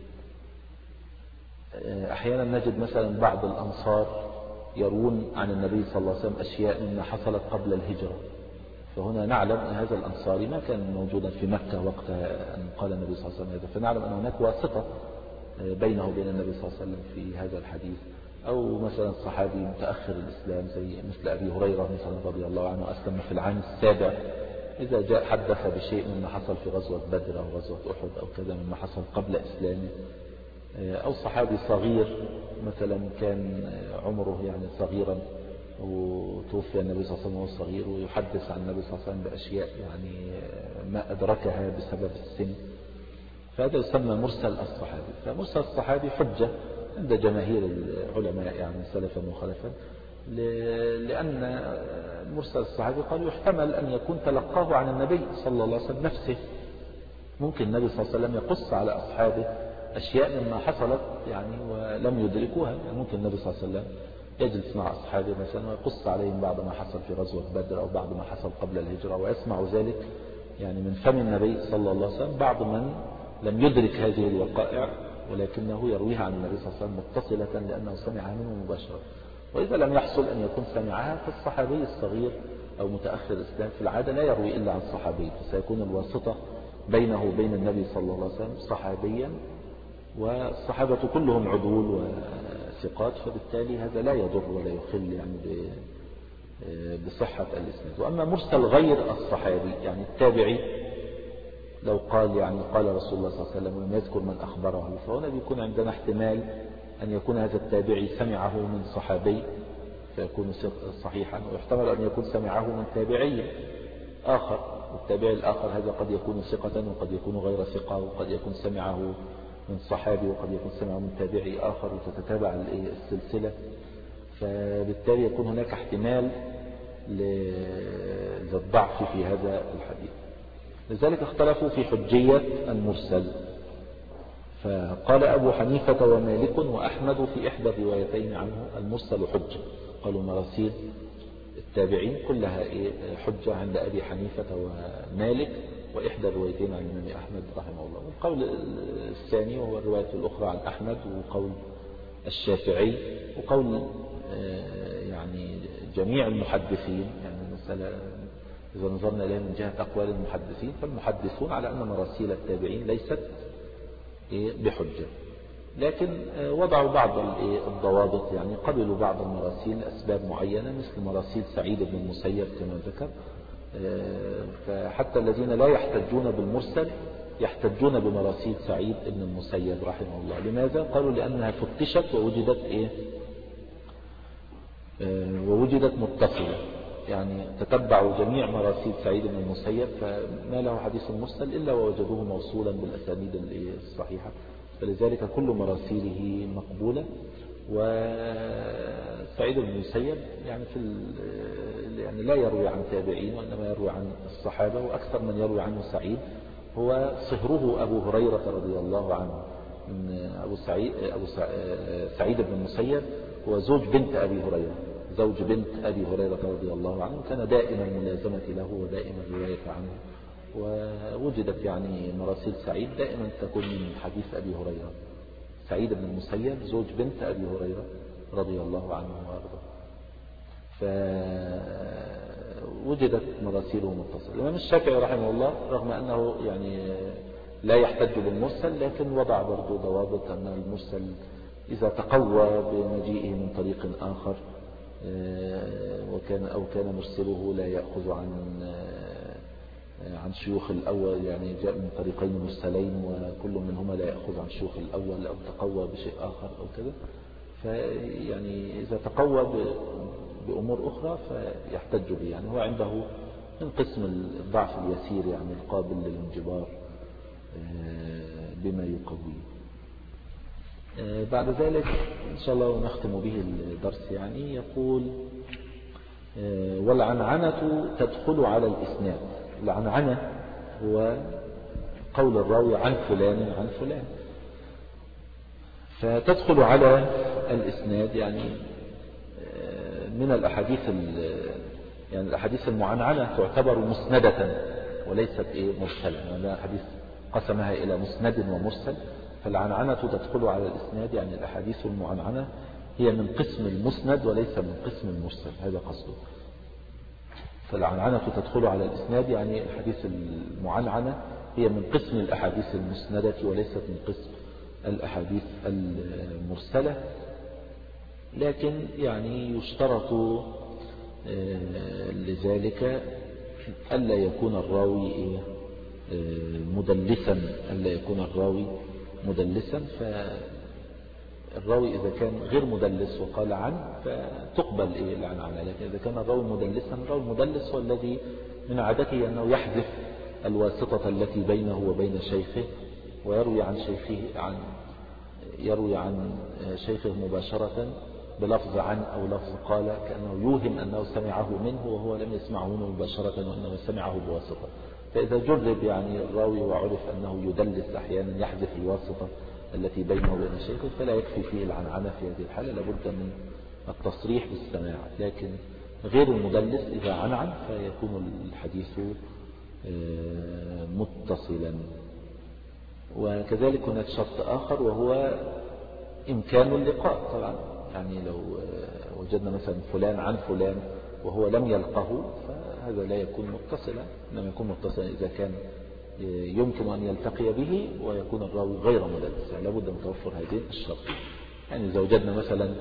أحيانا نجد مثلا بعض الأنصار يروون عن النبي صلى الله عليه وسلم أشياء مما حصلت قبل الهجرة، فهنا نعلم أن هذا الأنصاري ما كان موجودا في مكة وقت أن قال النبي صلى الله عليه وسلم هذا، فنعلم أن هناك واسطة بينه وبين النبي صلى الله عليه وسلم في هذا الحديث. أو مثلا صحابي متأخر الإسلام زي مثل أبي هريرة مثلا رضي الله عنه أسلم في العام السابع، إذا جاء حدث بشيء مما حصل في غزوة بدر أو غزوة أحد أو كذا مما حصل قبل إسلامه. أو صحابي صغير مثلا كان عمره يعني صغيرا وتوفي النبي صلى الله عليه وسلم وهو صغير، ويحدث عن النبي صلى الله عليه وسلم بأشياء يعني ما أدركها بسبب السن، فهذا يسمى مرسل الصحابي. فمرسل الصحابي حجة عند جماهير العلماء يعني سلفا وخلفا، لأن مرسل الصحابي قال يحتمل أن يكون تلقاه عن النبي صلى الله عليه وسلم نفسه. ممكن النبي صلى الله عليه وسلم يقص على أصحابه أشياء مما حصلت يعني ولم يدركوها. يعني ممكن النبي صلى الله عليه وسلم يجلس مع أصحابه مثلا ويقص عليهم بعض ما حصل في غزوة بدر أو بعض ما حصل قبل الهجرة، ويسمع ذلك يعني من فم النبي صلى الله عليه وسلم بعض من لم يدرك هذه الوقائع ولكنه يرويها عن النبي صلى الله عليه وسلم متصلة لأنه سمعها منه مباشرة. وإذا لم يحصل أن يكون سمعها فالصحابي الصغير أو متأخر الإسلام في العادة لا يروي إلا عن الصحابي، فسيكون الواسطة بينه وبين النبي صلى الله عليه وسلم صحابيا، والصحابة كلهم عدول وثقات، فبالتالي هذا لا يضر ولا يخل يعني بصحة الإسناد. وأما مرسل غير الصحابي يعني التابعي لو قال يعني قال رسول الله صلى الله عليه وسلم ولم يذكر من أخبره، فهنا بيكون عندنا احتمال أن يكون هذا التابعي سمعه من صحابي فيكون صحيحا، ويحتمل أن يكون سمعه من تابعي آخر، والتابعي الآخر هذا قد يكون ثقة وقد يكون غير ثقة، وقد يكون سمعه من صحابي وقد يكون سمعه من تابعي آخر، وتتتابع السلسلة، فبالتالي يكون هناك احتمال للضعف في هذا الحديث. لذلك اختلفوا في حجية المرسل، فقال أبو حنيفة ومالك وأحمد في إحدى الروايتين عنه المرسل حجة. قالوا مراسيل التابعين كلها حجة عند أبي حنيفة ومالك وإحدى الروايتين عن الإمام أحمد رحمه الله. والقول الثاني وهو الرواية الأخرى عن أحمد وقول الشافعي وقول يعني جميع المحدثين، يعني المسألة إذا نظرنا إليها من جهة أقوال المحدثين فالمحدثون على أن مراسيل التابعين ليست بحجة، لكن وضعوا بعض الضوابط، يعني قبلوا بعض المراسيل لأسباب معينة مثل مراسيل سعيد بن المسيب كما ذكر. فحتى الذين لا يحتجون بالمرسل يحتجون بمراسيل سعيد بن المسيب رحمه الله. لماذا؟ قالوا لأنها فتشت ووجدت إيه ووجدت متصلة، يعني تتبعوا جميع مراسيل سعيد بن المسيب فما له حديث مرسل إلا ووجدوه موصولا بالأسانيد الصحيحة، فلذلك كل مراسيله مقبولة. وسعيد بن المسيب يعني في يعني لا يروي عن تابعين وإنما يروي عن الصحابة، وأكثر من يروي عنه سعيد هو صهره أبو هريرة رضي الله عنه. أبو سعيد, أبو سعيد بن المسيب هو زوج بنت أبي هريرة، زوج بنت أبي هريرة رضي الله عنه، كان دائما الملازمة له ودائما الرواية عنه. ووجدت يعني مراسيل سعيد دائما تكون من حديث أبي هريرة. سعيد بن المسيب زوج بنت أبي هريرة رضي الله عنه وارضاه، فوجدت مراسيله متصلة. الإمام الشافعي رحمه الله رغم أنه يعني لا يحتج بالمرسل لكن وضع برضو ضوابط أن المرسل إذا تقوى بمجيئه من طريق آخر وكان أو كان مرسله لا يأخذ عن عن شيوخ الأول، يعني جاء من طريقين مرسلين وكل منهما لا يأخذ عن شيوخ الأول أو تقوى بشيء آخر أو كذا، فيعني إذا تقوى بأمور أخرى فيحتج به. يعني هو عنده من قسم الضعف اليسير يعني القابل للانجبار بما يقويه. بعد ذلك إن شاء الله نختم به الدرس. يعني يقول والعنعنة تدخل على الإسناد. العنعنة هو قول الراوي عن فلان عن فلان، فتدخل على الإسناد يعني من الأحاديث يعني الأحاديث المعنعنة تعتبر مسندة وليست إيه مرسلة، يعني الحديث قسمها إلى مسند ومرسل، فالعنعنة تدخل على الإسناد يعني الأحاديث المعنعنة هي من قسم المسند وليس من قسم المرسل، هذا قصده. فالعنعنة تدخل على الإسناد يعني الحديث المعنعنة هي من قسم الأحاديث المسندة وليست من قسم الأحاديث المرسلة. لكن يعني يشترط لذلك ألا يكون الراوي مدلسا ألا يكون الراوي مدلسا فالراوي إذا كان غير مدلس وقال عنه فتقبل إيه العنعنة. لكن إذا كان الراوي مدلسا، الراوي المدلس هو الذي من عادته أنه يحذف الواسطة التي بينه وبين شيخه ويروي عن شيخه عن يروي عن شيخه مباشرة بلفظ عن أو لفظ قال، كأنه يوهم أنه سمعه منه وهو لم يسمعه منه مباشرة وإنما سمعه بواسطة. فإذا جرب يعني الراوي وعرف أنه يدلس أحيانا يحذف الواسطة التي بينه وبين الشيخ فلا يكفي فيه العنعنة. في هذه الحالة لابد من التصريح بالسماع، لكن غير المدلس إذا عنعن فيكون الحديث متصلا. وكذلك هناك شرط آخر وهو إمكان اللقاء. طبعا يعني لو وجدنا مثلا فلان عن فلان وهو لم يلقه فهذا لا يكون متصلا، إنما يكون متصلا إذا كان يمكن أن يلتقي به ويكون الراوي غير مدلس، يعني لابد من توفر هذين الشرط. يعني إذا وجدنا مثلا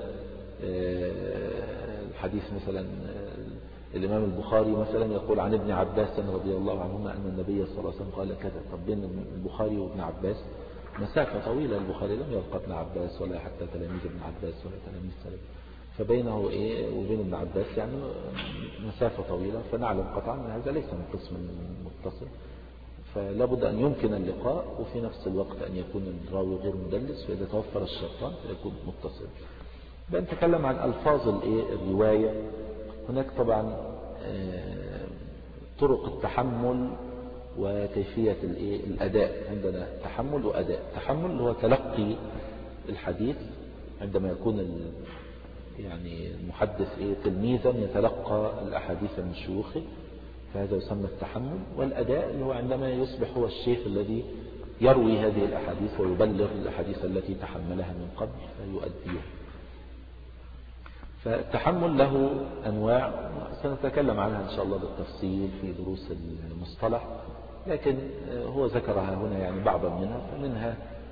الحديث مثلا الإمام البخاري مثلا يقول عن ابن عباس رضي الله عنهما أن النبي صلى الله عليه وسلم قال كذا. طب بين البخاري وابن عباس مسافة طويلة، البخاري لم يلقى ابن عباس ولا حتى تلاميذ ابن عباس ولا تلاميذ سلف، فبينه إيه وبين ابن عباس يعني مسافة طويلة، فنعلم قطعا أن هذا ليس من قسم متصل. فلا بد أن يمكن اللقاء وفي نفس الوقت أن يكون الراوي غير مدلس، فإذا توفر الشرطان فيكون متصل. بنتكلم عن ألفاظ الرواية. هناك طبعا طرق التحمل وكيفية الأداء. عندنا تحمل وأداء. تحمل هو تلقي الحديث عندما يكون يعني المحدث إيه تلميذا يتلقى الأحاديث من شيوخه، فهذا يسمى التحمل. والأداء اللي هو عندما يصبح هو الشيخ الذي يروي هذه الأحاديث ويبلغ الأحاديث التي تحملها من قبل فيؤديها. فالتحمل له أنواع سنتكلم عنها إن شاء الله بالتفصيل في دروس المصطلح، لكن هو ذكرها هنا يعني بعضا منها. فمنها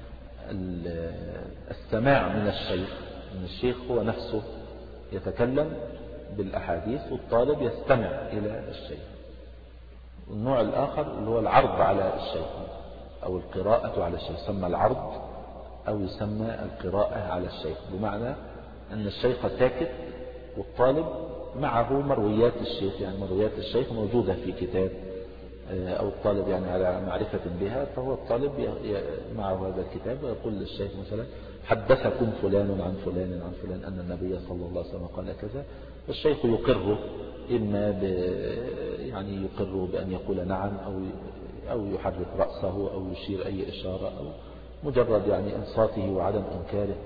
السماع من الشيخ، من الشيخ هو نفسه يتكلم بالأحاديث والطالب يستمع إلى الشيخ. النوع الآخر اللي هو العرض على الشيخ أو القراءة على الشيخ، يسمى العرض أو يسمى القراءة على الشيخ، بمعنى أن الشيخ ساكت والطالب معه مرويات الشيخ، يعني مرويات الشيخ موجودة في كتاب أو الطالب يعني على معرفة بها، فهو الطالب معه هذا الكتاب ويقول للشيخ مثلا حدثكم فلان عن فلان عن فلان أن النبي صلى الله عليه وسلم قال كذا، والشيخ يقره، إما ب يعني يقره بأن يقول نعم أو أو يحرك رأسه أو يشير أي إشارة أو مجرد يعني إنصاته وعدم إنكاره،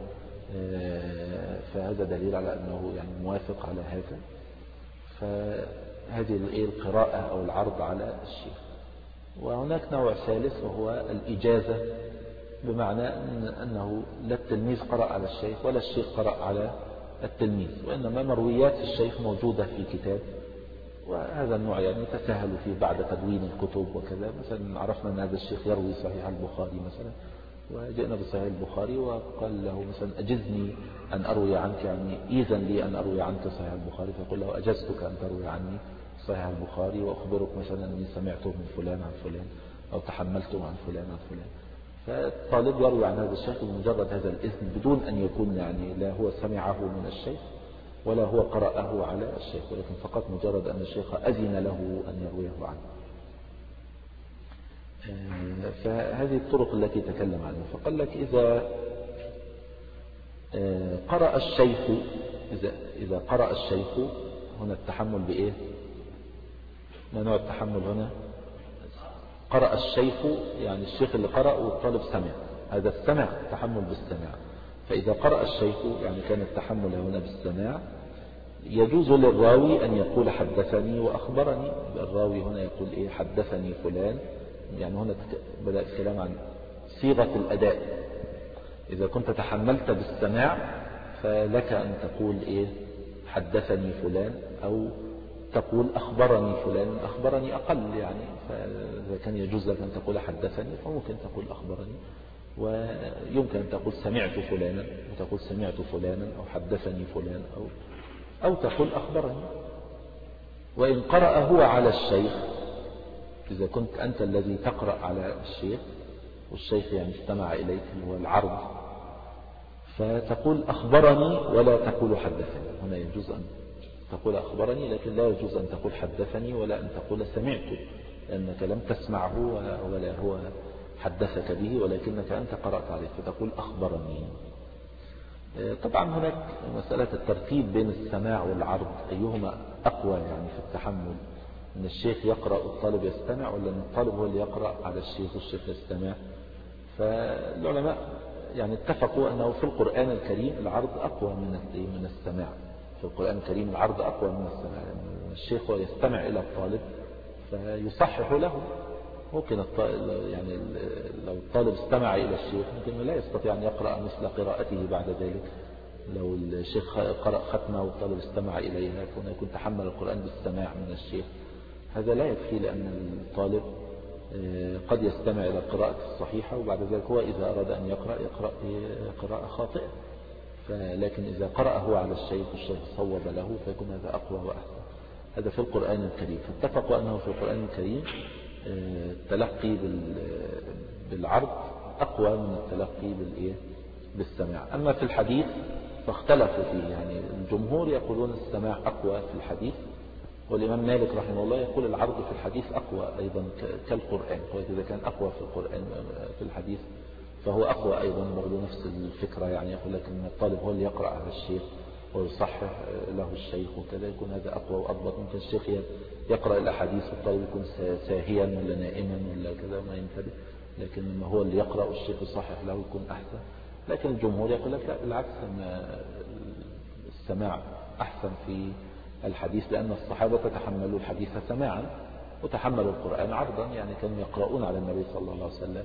فهذا دليل على أنه يعني موافق على هذا. فهذه القراءة أو العرض على الشيخ. وهناك نوع ثالث وهو الإجازة، بمعنى أنه لا التلميذ قرأ على الشيخ ولا الشيخ قرأ على التلميذ، وإنما مرويات الشيخ موجودة في كتاب. وهذا النوع يعني تسهل فيه بعد تدوين الكتب وكذا. مثلا عرفنا أن هذا الشيخ يروي صحيح البخاري مثلا، وجئنا بصحيح البخاري وقال له مثلا أجزني أن أروي عنك، يعني إذن لي أن أروي عنك صحيح البخاري، فيقول له أجزتك أن تروي عني صحيح البخاري، وأخبرك مثلا أني سمعته من فلان عن فلان أو تحملته عن فلان عن فلان. فالطالب يروي عن هذا الشيخ بمجرد هذا الإذن بدون أن يكون يعني لا هو سمعه من الشيخ ولا هو قرأه على الشيخ، ولكن فقط مجرد أن الشيخ أذن له أن يرويه عنه. فهذه الطرق التي تكلم عنها. فقال لك إذا قرأ الشيخ إذا, إذا قرأ الشيخ هنا التحمل بإيه؟ ما نوع التحمل هنا؟ قرأ الشيخ يعني الشيخ اللي قرأ والطالب سمع، هذا السمع تحمل بالسماع. فإذا قرأ الشيخ يعني كان التحمل هنا بالسماع. يجوز للراوي أن يقول حدثني وأخبرني. الراوي هنا يقول إيه؟ حدثني فلان. يعني هنا بدأ الكلام عن صيغة الأداء. إذا كنت تحملت بالسماع فلك أن تقول إيه؟ حدثني فلان، أو تقول أخبرني فلان. أخبرني أقل يعني، فإذا كان يجوز لك أن تقول حدثني فممكن تقول أخبرني، ويمكن أن تقول سمعت فلانا وتقول سمعت فلانا أو حدثني فلان أو أو تقول أخبرني. وإن قرأ هو على الشيخ، إذا كنت أنت الذي تقرأ على الشيخ والشيخ يعني استمع إليك هو العرض، فتقول أخبرني ولا تقول حدثني. هنا يجوز أن تقول أخبرني، لكن لا يجوز أن تقول حدثني ولا أن تقول سمعت، لأنك لم تسمعه ولا هو حدثك به ولكنك أنت قرأت عليه، فتقول أخبرني. طبعا هناك مسألة الترتيب بين السماع والعرض، أيهما أقوى يعني في التحمل، أن الشيخ يقرأ والطالب يستمع، ولا أن الطالب هو اللي يقرأ على الشيخ والشيخ يستمع. فالعلماء يعني اتفقوا أنه في القرآن الكريم العرض أقوى من من السماع. في القرآن الكريم العرض أقوى من السماع، يعني الشيخ هو يستمع إلى الطالب فيصحح له. ممكن يعني لو الطالب استمع إلى الشيخ ممكن لا يستطيع أن يقرأ مثل قراءته بعد ذلك. لو الشيخ قرأ ختمة والطالب استمع إليها فهنا يكون تحمل القرآن بالسماع من الشيخ. هذا لا يكفي، لأن الطالب قد يستمع إلى القراءة الصحيحة وبعد ذلك هو إذا أراد أن يقرأ يقرأ قراءة خاطئة. لكن إذا قرأ هو على الشيخ والشيخ صوب له فيكون هذا أقوى وأحسن. هذا في القرآن الكريم. فاتفقوا أنه في القرآن الكريم التلقي بالعرض أقوى من التلقي بالإيه بالسماع. أما في الحديث فاختلفوا فيه، يعني الجمهور يقولون السماع أقوى في الحديث، والإمام مالك رحمه الله يقول العرض في الحديث أقوى أيضا كالقرآن. إذا كان أقوى في القرآن في الحديث فهو أقوى أيضا، برضو نفس الفكرة. يعني يقول لك أن الطالب هو اللي يقرأ على الشيخ ويصحح له الشيخ وكذا، يكون هذا أقوى وأضبط. ممكن الشيخ يقرأ الأحاديث والطالب يكون ساهيا ولا نائما ولا كذا ما ينتبه، لكن لما هو اللي يقرأ والشيخ يصحح له يكون أحسن. لكن الجمهور يقول لك لا، بالعكس، أن السماع أحسن في الحديث، لأن الصحابة تحملوا الحديث سماعا وتحملوا القرآن عرضا، يعني كانوا يقرؤون على النبي صلى الله عليه وسلم،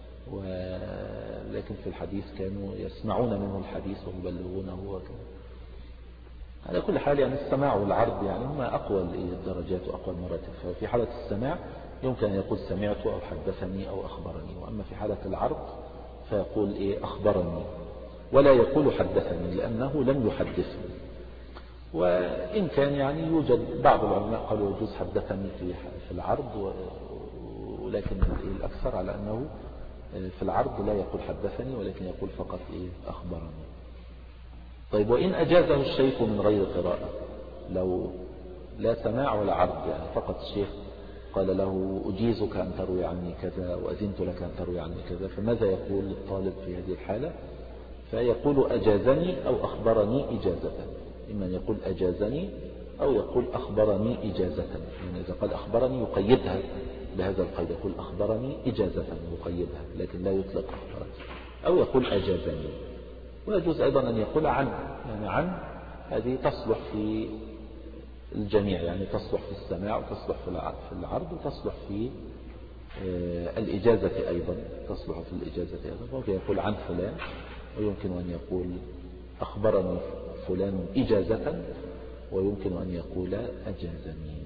ولكن في الحديث كانوا يسمعون منه الحديث ويبلغونه وكذا. على كل حال يعني السماع والعرض يعني هما أقوى الدرجات وأقوى المراتب. ففي حالة السماع يمكن أن يقول سمعت أو حدثني أو أخبرني، وأما في حالة العرض فيقول إيه أخبرني، ولا يقول حدثني لأنه لم يحدثني. وإن كان يعني يوجد بعض العلماء قالوا يجوز حدثني في العرض، ولكن الأكثر على أنه في العرض لا يقول حدثني ولكن يقول فقط إيه أخبرني. طيب، وإن أجازه الشيخ من غير قراءة، لو لا سماع ولا عرض، يعني فقط الشيخ قال له أجيزك أن تروي عني كذا وأذنت لك أن تروي عني كذا، فماذا يقول الطالب في هذه الحالة؟ فيقول أجازني أو أخبرني إجازة. إما أن يقول أجازني أو يقول أخبرني إجازة. يعني إذا قال أخبرني يقيدها بهذا القيد، يقول أخبرني إجازة يقيدها، لكن لا يطلق أخبرني. أو يقول أجازني. ويجوز أيضا أن يقول عن، يعني عن هذه تصلح في الجميع، يعني تصلح في السماع وتصلح في العرض وتصلح في الإجازة أيضا، تصلح في الإجازة أيضا. ممكن يقول عن فلان، ويمكن أن يقول أخبرني فلان إجازة، ويمكن أن يقول أجازني.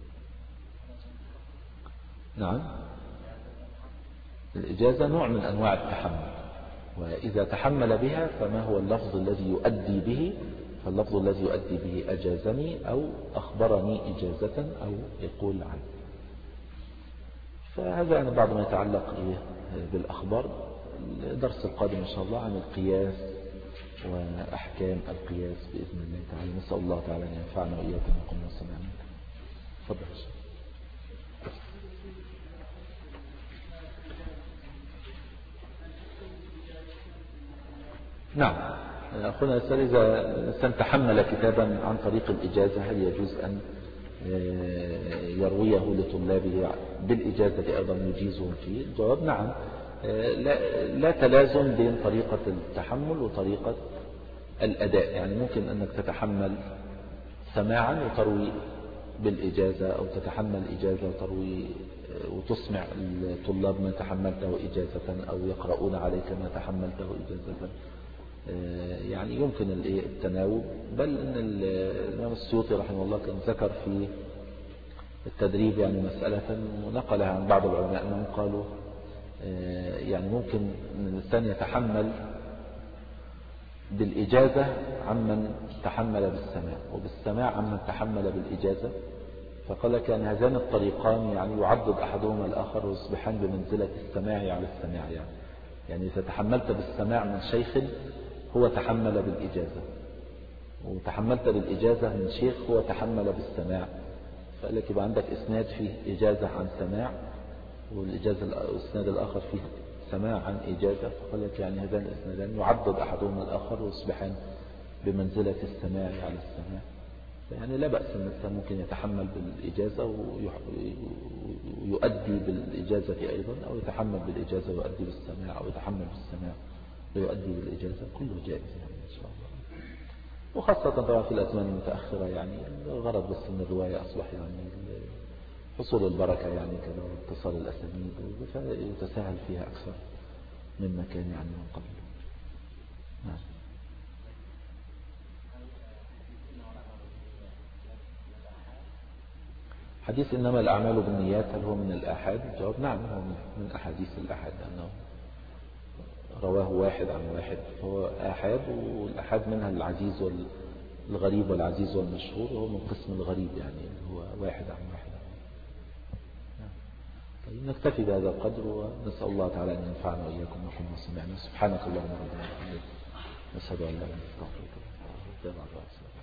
نعم، الإجازة نوع من أنواع التحمل، وإذا تحمل بها فما هو اللفظ الذي يؤدي به؟ فاللفظ الذي يؤدي به أجازني أو أخبرني إجازة أو يقول عنه. فهذا يعني بعض ما يتعلق بالأخبار. الدرس القادم إن شاء الله عن القياس وأحكام القياس بإذن الله تعالى. نسأل الله تعالى أن ينفعنا وإياكم وقمنا سمعنا. تفضل. نعم، أخونا يسأل إذا الإنسان تحمل كتابا عن طريق الإجازة هل يجوز أن يرويه لطلابه بالإجازة أيضا يجيزهم فيه؟ الجواب نعم. لا, لا تلازم بين طريقة التحمل وطريقة الأداء. يعني ممكن أنك تتحمل سماعا وتروي بالإجازة، أو تتحمل إجازة وتروي وتسمع الطلاب ما تحملته إجازة، أو يقرؤون عليك ما تحملته إجازة. يعني يمكن التناوب. بل أن الإمام السيوطي رحمه الله كان ذكر في التدريب يعني مسألة ونقلها عن بعض العلماء أنهم قالوا يعني ممكن أن الإنسان يتحمل بالإجازة عمن تحمل بالسماع، وبالسماع عمن تحمل بالإجازة. فقال كان هذان الطريقان يعني يعضد أحدهما الآخر ويصبحان بمنزلة السماع على السماع. يعني يعني إذا تحملت بالسماع من شيخ هو تحمل بالإجازة، وتحملت بالإجازة من شيخ هو تحمل بالسماع، فلك يبقى عندك إسناد فيه إجازة عن سماع، والإجازة الإسناد الآخر فيه السماع عن إجازة، فقالت يعني هذان الإسنادان يعضد أحدهما الآخر ويصبحان بمنزلة السماع على السماع. يعني لا بأس أن الإنسان ممكن يتحمل بالإجازة ويؤدي بالإجازة أيضا، أو يتحمل بالإجازة ويؤدي بالسماع، أو يتحمل بالسماع ويؤدي بالإجازة، كله جائز يعني إن شاء الله. وخاصة طبعا في الأزمان المتأخرة يعني الغرض بس من الرواية أصبح يعني حصول البركة يعني كذا، واتصال الأسانيد، ويتساهل فيها أكثر مما كان يعني من قبل. نعم. حديث إنما الأعمال بالنيات هل هو من الآحاد؟ الجواب نعم، هو من أحاديث الآحاد، لأنه رواه واحد عن واحد فهو آحاد، والآحاد منها العزيز والغريب والعزيز والمشهور، وهو من قسم الغريب يعني هو واحد عن واحد. طيب نكتفي بهذا القدر، ونسأل الله تعالى أن ينفعنا وإياكم وحنا سمعنا. سبحانك اللهم وبحمدك، نشهد أن لا إله إلا أنت، نستغفرك ونتوب إليك.